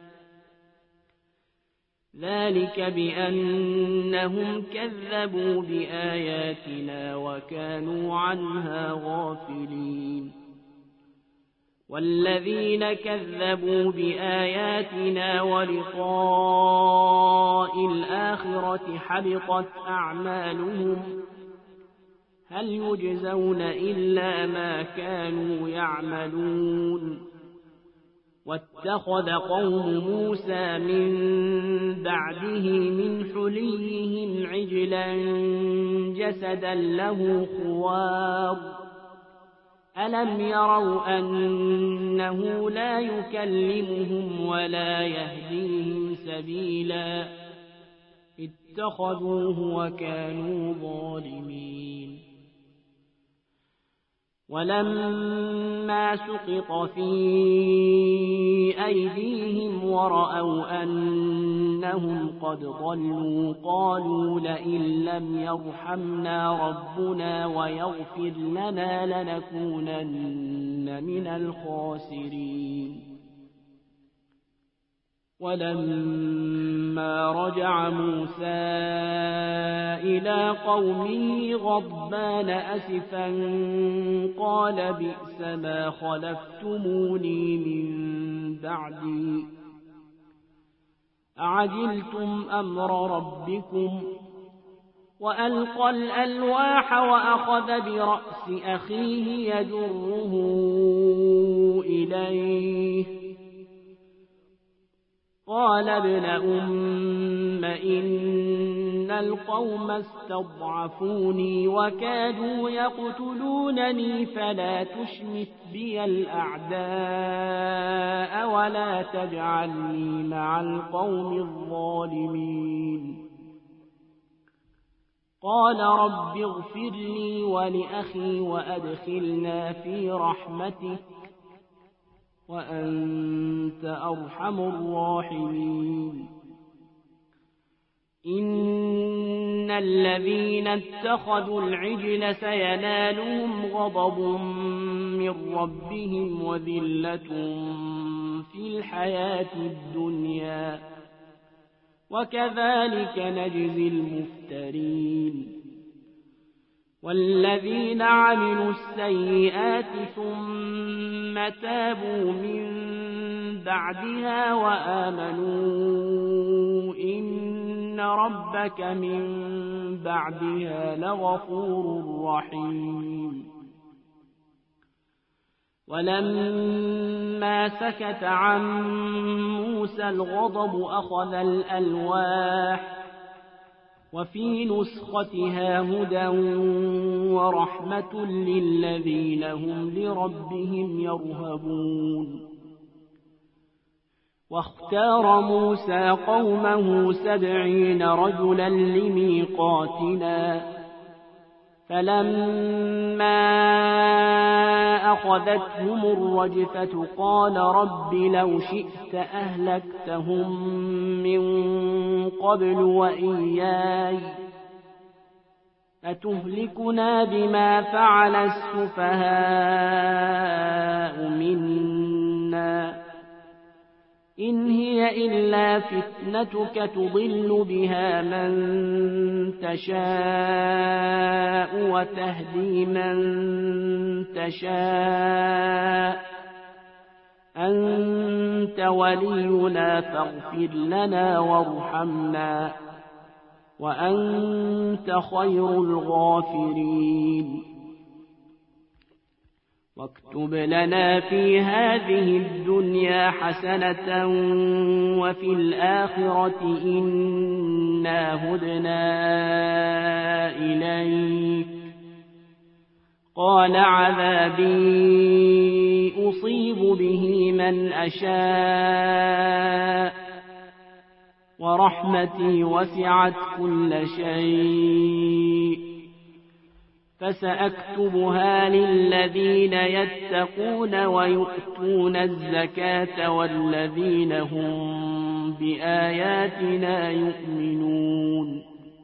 A: ذلك بأنهم كذبوا بآياتنا وكانوا عنها غافلين والذين كذبوا بآياتنا ولقاء الآخرة حبطت أعمالهم هل يجزون إلا ما كانوا يعملون واتخذ قوم موسى من بعده من حليهم عجلا جسدا له خوار ألم يروا أنه لا يكلمهم ولا يهديهم سبيلا اتخذوه وكانوا ظالمين ولما سقط في أيديهم ورأوا أنهم قد ضلوا قالوا لئن لم يرحمنا ربنا ويغفر لنا لنكونن من الخاسرين ولما رجع موسى إلى قومه غضبان أسفا قال بئس ما خلفتموني من بعدي أعجلتم أمر ربكم وألقى الألواح وأخذ برأس أخيه يجره إليه قال ابن أم إن القوم استضعفوني وكادوا يقتلونني فلا تشمت بي الأعداء ولا تجعلني مع القوم الظالمين قال رب اغفر لي ولأخي وأدخلنا في رحمتك وأنت أرحم الراحمين إن الذين اتخذوا العجل سينالهم غضب من ربهم وذلة في الحياة الدنيا وكذلك نجزي المفترين والذين عملوا السيئات ثم تابوا من بعدها وآمنوا إن ربك من بعدها لغفور رحيم ولما سكت عن موسى الغضب أخذ الألواح وفي نسختها هدى ورحمة للذين هم لربهم يرهبون واختار موسى قومه سبعين رجلا لميقاتنا فلما أخذتهم الرجفة قال رب لو شئت أهلكتهم من قبل وإياي أتهلكنا بما فعل السفهاء منا إن هي إلا فتنتك تضل بها من تشاء وتهدي من تشاء أنت ولينا فاغفر لنا وارحمنا وأنت خير الغافرين واكتب لنا في هذه الدنيا حسنة وفي الآخرة إنا هدنا إليك قال عذابي أصيب به من أشاء ورحمتي وسعت كل شيء فسأكتبها للذين يتقون ويؤتون الزكاة والذين هم بآياتنا يؤمنون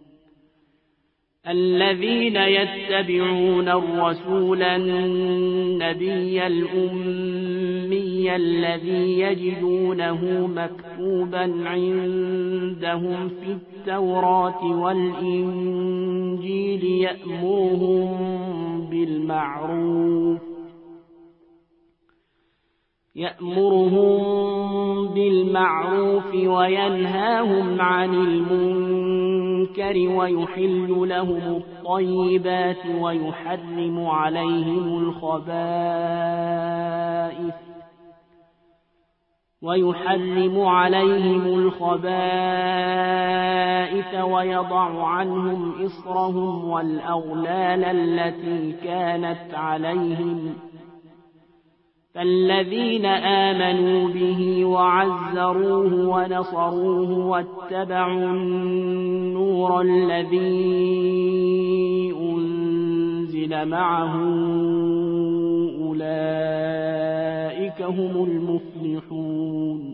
A: الذين يتبعون الرسول النبي الأمي الذي يجدونه مكتوبا عندهم في التوراة والإنجيل يأمرهم بالمعروف يأمرهم بالمعروف وينهاهم عن المنكر ويحل لهم الطيبات ويحرم عليهم الخبائث ويحرم عليهم الخبائث ويضع عنهم إصرهم والأغلال التي كانت عليهم فالذين آمنوا به وعزروه ونصروه واتبعوا النور الذي أنزل معه أولئك هم المفلحون.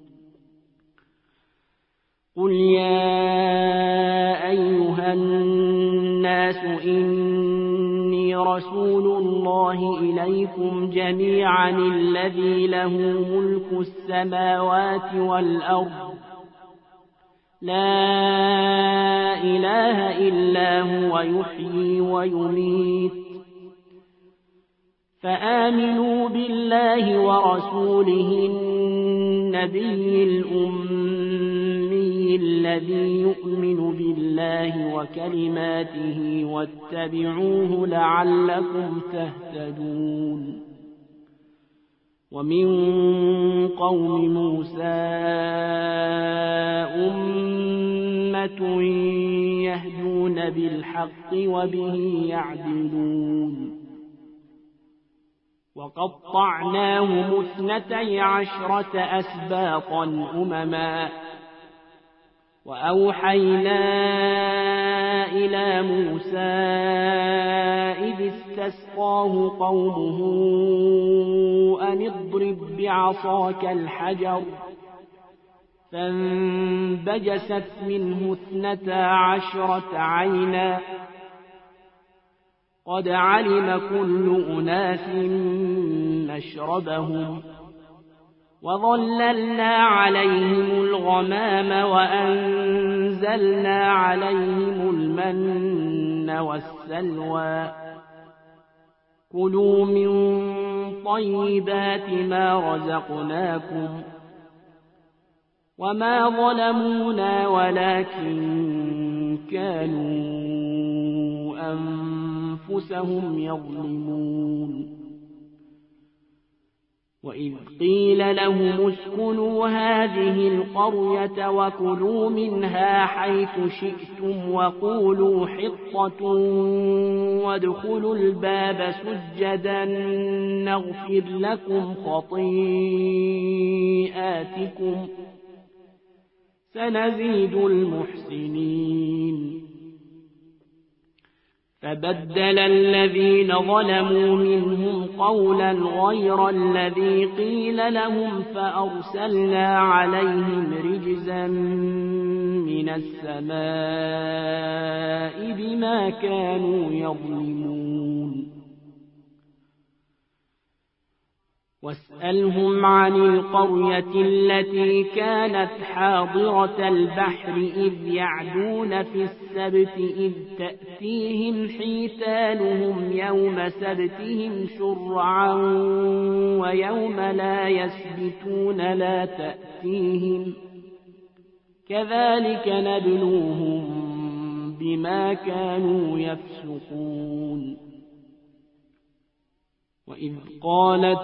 A: قل يا أيها الناس إني رسول الله إليكم جميعا الذي له ملك السماوات والأرض لا إله إلا هو يحيي ويميت فآمنوا بالله ورسوله النبي الأمي الذي يؤمن بالله وكلماته واتبعوه لعلكم تهتدون. ومن قوم موسى أمة يهدون بالحق وبه يعدلون. وقطعناهم اثنتي عشرة أسباطا أمما وأوحينا إلى موسى إذ استسقاه قومه أن اضرب بعصاك الحجر فانبجست منه اثنتا عشرة عينا قد علم كل أناس مشربهم وظللنا عليهم الغمام وأنزلنا عليهم المن والسلوى كلوا من طيبات ما رزقناكم وما ظلمونا ولكن كانوا أنفسهم يظلمون. وإذ قيل لهم اسكنوا هذه القرية وكلوا منها حيث شئتم وقولوا حطة وادخلوا الباب سجدا نغفر لكم خطيئاتكم سنزيد المحسنين. فبدل الذين ظلموا منهم قولا غير الذي قيل لهم فأرسلنا عليهم رجزا من السماء بما كانوا يظلمون. واسألهم عن القرية التي كانت حاضرة البحر إذ يعدون في السبت إذ تأتيهم حيتانهم يوم سبتهم شرعا ويوم لا يسبتون لا تأتيهم كذلك نبلوهم بما كانوا يفسقون. وإذ قالت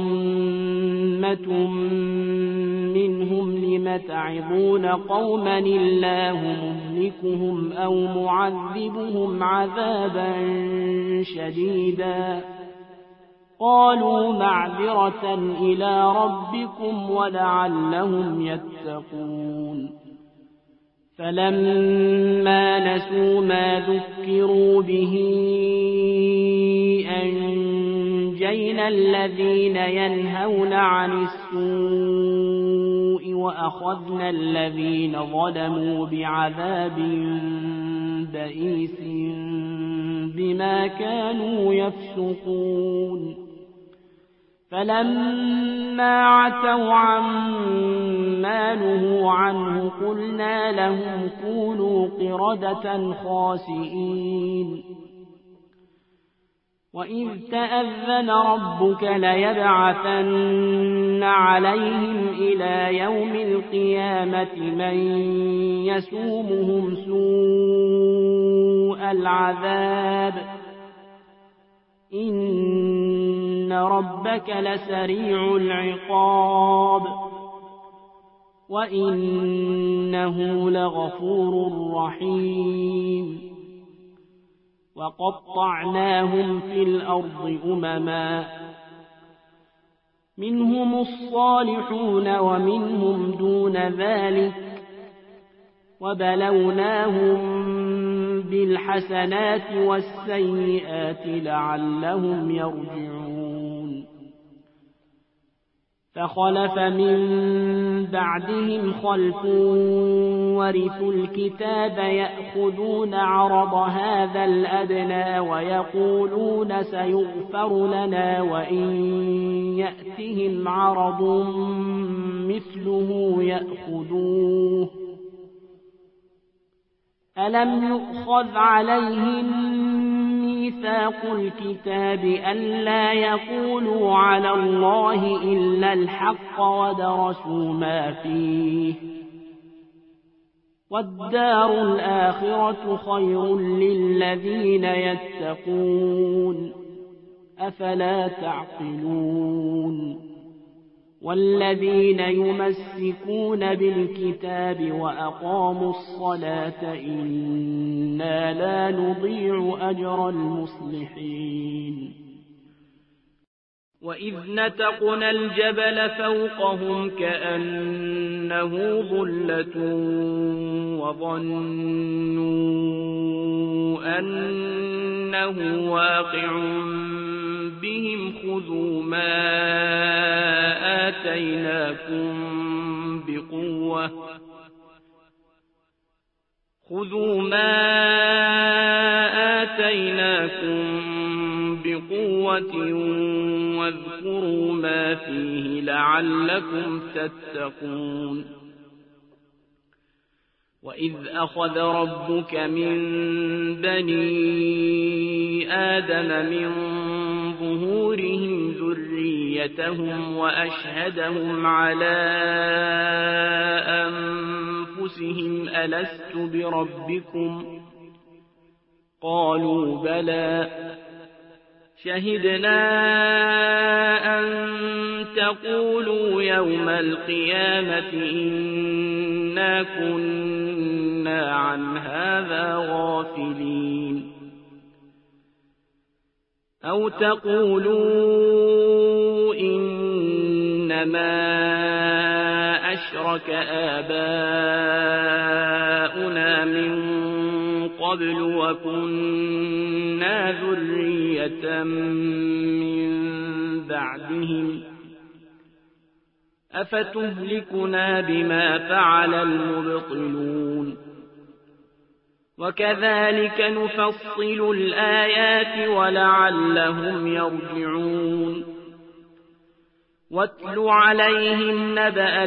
A: أمة منهم لم تعظون قوما الله مهلكهم أو معذبهم عذابا شديدا قالوا معذرة إلى ربكم ولعلهم يتقون. فلما نسوا ما ذكروا به أنجينا الذين ينهون عن السوء وأخذنا الذين ظلموا بعذاب بئيس بما كانوا يفسقون. فلما عتوا عما نهوا عنه قلنا لهم كونوا قردة خاسئين. وإذ تأذن ربك ليبعثن عليهم إلى يوم القيامة من يسومهم سوء العذاب إن ربك لسريع العقاب وإنه لغفور رحيم. وقطعناهم في الأرض أمما منهم الصالحون ومنهم دون ذلك وبلوناهم بالحسنات والسيئات لعلهم يرجعون فخلف من بعدهم خلف ورثوا الكتاب يأخذون عرض هذا الأدنى ويقولون سيغفر لنا وإن يأتهم عرض مثله يأخذوه ألم يؤخذ عليهم ميثاق الكتاب ألا يقولوا على الله إلا الحق ودرسوا ما فيه والدار الآخرة خير للذين يتقون أفلا تعقلون والذين يمسكون بالكتاب وأقاموا الصلاة إنا لا نضيع أجر المصلحين وإذ نتقنا الجبل فوقهم كأنه ظلة وظنوا أنه واقع بهم خذوا ما آتيناكم بقوة خذوا ما آتيناكم بقوة واذكروا ما فيه لعلكم تتقون وإذ أخذ ربك من بني آدم من ظهورهم ذريتهم وأشهدهم على أنفسهم ألست بربكم قالوا بلى شهدنا أن تقولوا يوم القيامة إنا كنا عن هذا غافلين أو تقولوا إنما أشرك آباؤنا من قبل وكنا ذرية من بعدهم أفتهلكنا بما فعل المبطلون وكذلك نفصل الآيات ولعلهم يرجعون واتل عليهم نبأ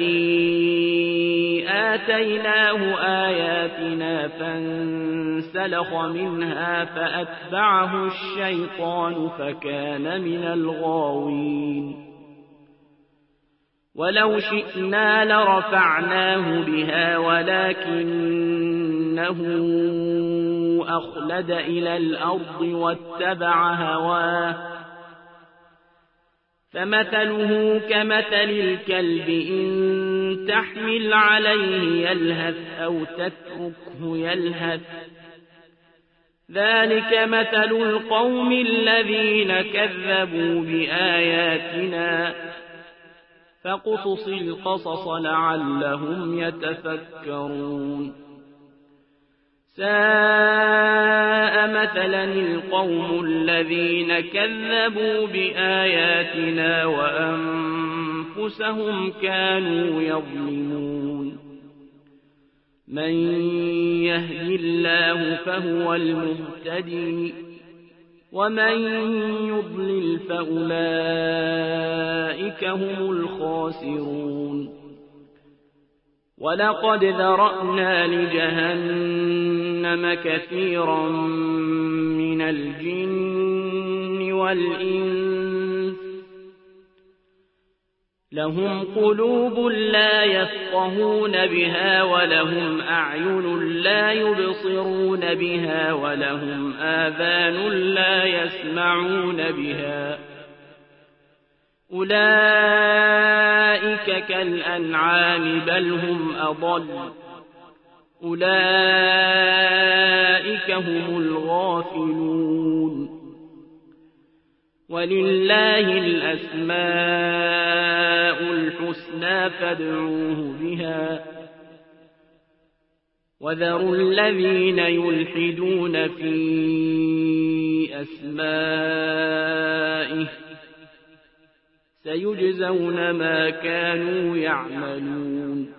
A: الذي آتيناه آياتنا فانسلخ منها فأتبعه الشيطان فكان من الغاوين ولو شئنا لرفعناه بها ولكنه أخلد إلى الأرض واتبع هواه فمثله كمثل الكلب إن تحمل عليه يلهث أو تتركه يلهث ذلك مثل القوم الذين كذبوا بآياتنا فاقصص القصص لعلهم يتفكرون ساء مثلا القوم الذين كذبوا بآياتنا وأنفسهم كانوا يظلمون من يهد الله فهو المهتدي ومن يضلل فأولئك هم الخاسرون ولقد ذرأنا لجهنم كثيرا من الجن والإنس لهم قلوب لا يفقهون بها ولهم أعين لا يبصرون بها ولهم آذان لا يسمعون بها أولئك كالأنعام بل هم أضل أولئك هم الغافلون ولله الأسماء الحسنى فادعوه بها وذروا الذين يلحدون في أسمائه سيجزون ما كانوا يعملون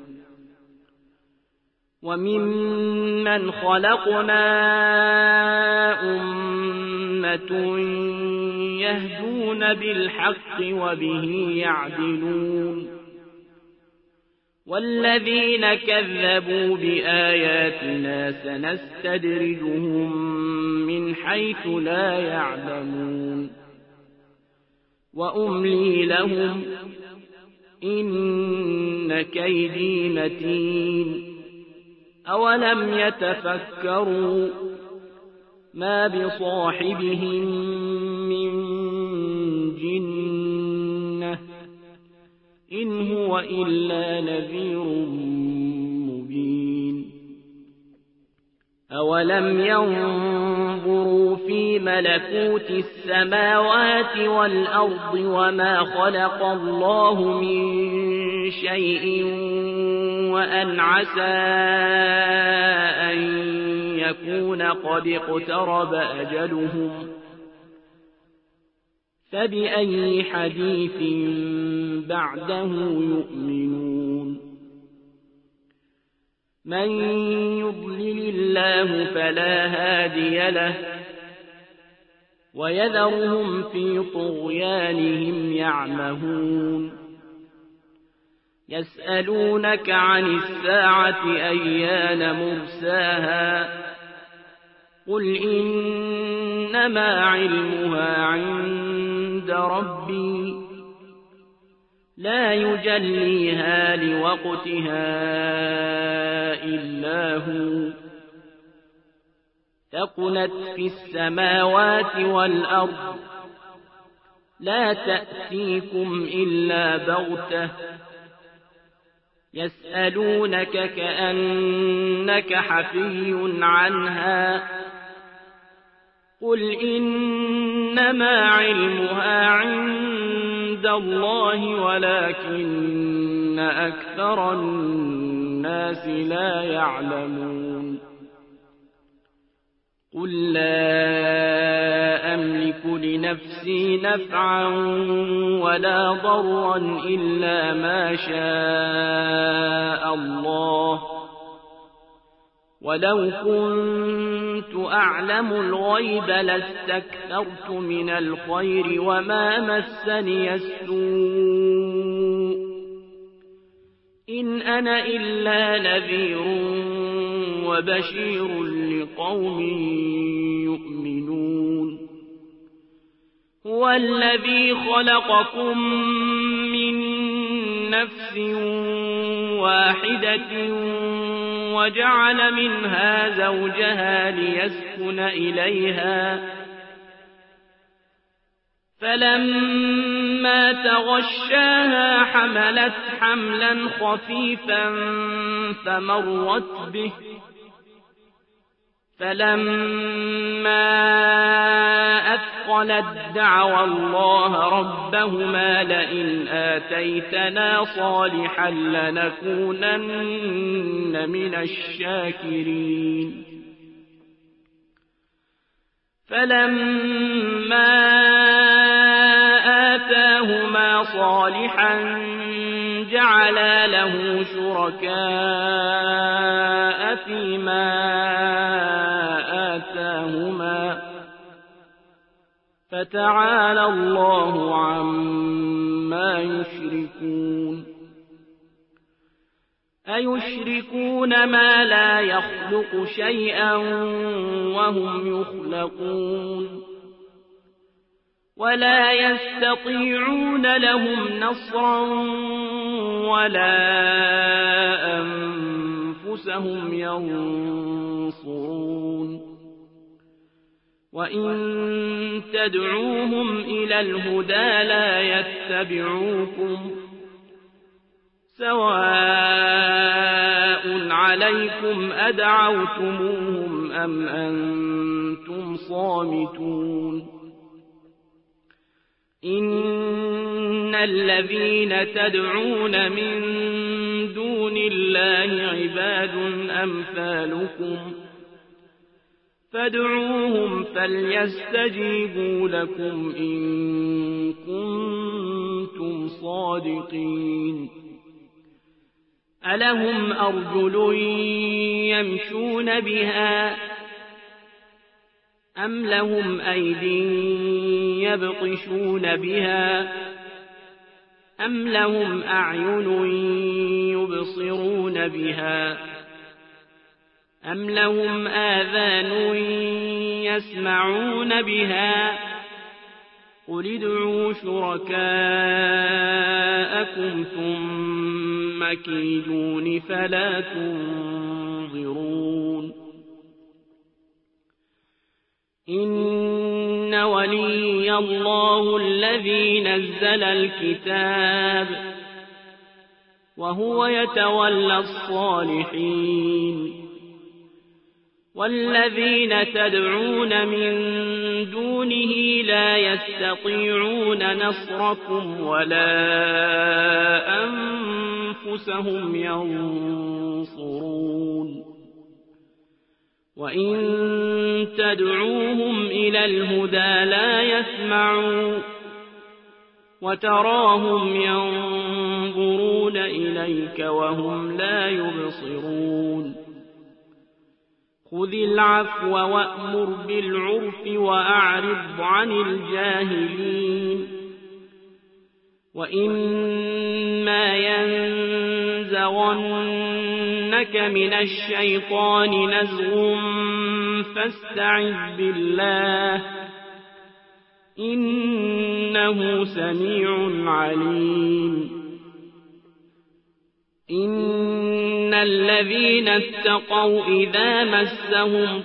A: وممن خلقنا أمة يهدون بالحق وبه يعدلون والذين كذبوا بآياتنا سنستدرجهم من حيث لا يعلمون وأملي لهم إن كيدي متين أولم يتفكروا ما بصاحبهم من جنة إن هو إلا نذير مبين أولم ينظروا في ملكوت السماوات والأرض وما خلق الله من شيء وأن عسى أن يكون قد اقترب أجلهم فبأي حديث بعده يؤمنون من يضلل الله فلا هادي له ويذرهم في طغيانهم يعمهون يسألونك عن الساعة أيان مرساها قل إنما علمها عند ربي لا يجليها لوقتها إلا هو ثقلت في السماوات والأرض لا تأتيكم إلا بغتة يسألونك كأنك حفي عنها قل إنما علمها عند الله ولكن أكثر الناس لا يعلمون قل لا أملك لنفسي نفعا ولا ضرا إلا ما شاء الله ولو كنت أعلم الغيب لاستكثرت من الخير وما مسني السوء إن أنا إلا نذير وبشير لقوم يؤمنون هو الذي خلقكم من نفس واحدة وجعل منها زوجها ليسكن إليها فلما تغشاها حملت حملا خفيفا فمرت به فلما أثقلت دعوى الله ربهما لئن آتيتنا صالحا لنكونن من الشاكرين فلما آتاهما صالحا جعلا له شركاء فيما آتاهما فتعالى الله عما يشركون أيشركون ما لا يخلق شيئا وهم يخلقون ولا يستطيعون لهم نصرا ولا أنفسهم ينصرون وإن تدعوهم إلى الهدى لا يتبعوكم سواء عليكم أدعوتموهم أم أنتم صامتون إن الذين تدعون من دون الله عباد أمثالكم فادعوهم فليستجيبوا لكم إن كنتم صادقين ألهم أرجل يمشون بها أم لهم أيد يبطشون بها أم لهم أعين يبصرون بها أم لهم آذان يسمعون بها قل ادعوا شركاءكم ثم كيدون فلا تنظرون إن ولي الله الذي نزل الكتاب وهو يتولى الصالحين والذين تدعون من دونه لا يستطيعون نصركم ولا أنفسهم ينصرون وإن تدعوهم إلى الهدى لا يسمعون وتراهم ينظرون إليك وهم لا يبصرون خذ العفو وأمر بالعرف وأعرض عن الجاهلين وإما ينزغنك من الشيطان نزغ فاستعذ بالله إنه سميع عليم إن الذين اتقوا إذا مسهم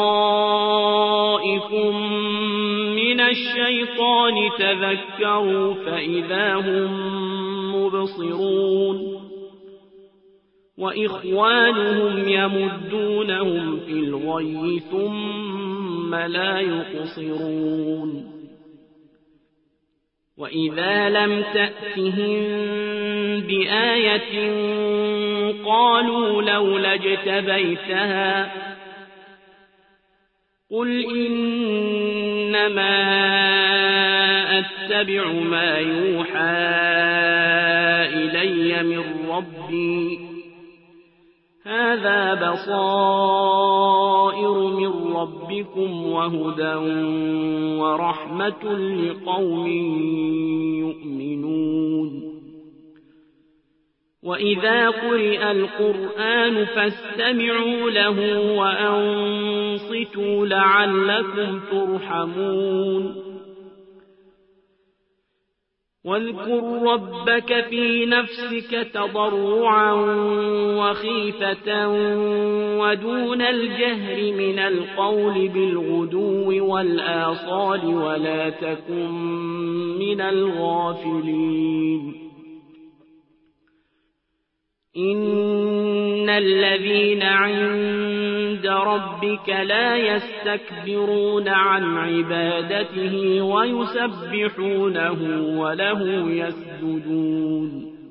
A: طائف من الشيطان تذكروا فإذا هم مبصرون وإخوانهم يمدونهم في الغي ثم لا يقصرون وإذا لم تأتهم بآية قالوا لولا اجتبيتها قل إنما أتبع ما يوحى إلي من ربي هذا بصائر من ربكم وهدى ورحمة لقوم يؤمنون وإذا قرئ القرآن فاستمعوا له وأنصتوا لعلكم ترحمون واذكر ربك في نفسك تضرعا وخيفة ودون الجهر من القول بالغدو والآصال ولا تكن من الغافلين إن الذين عند ربك لا يستكبرون عن عبادته ويسبحونه وله يسجدون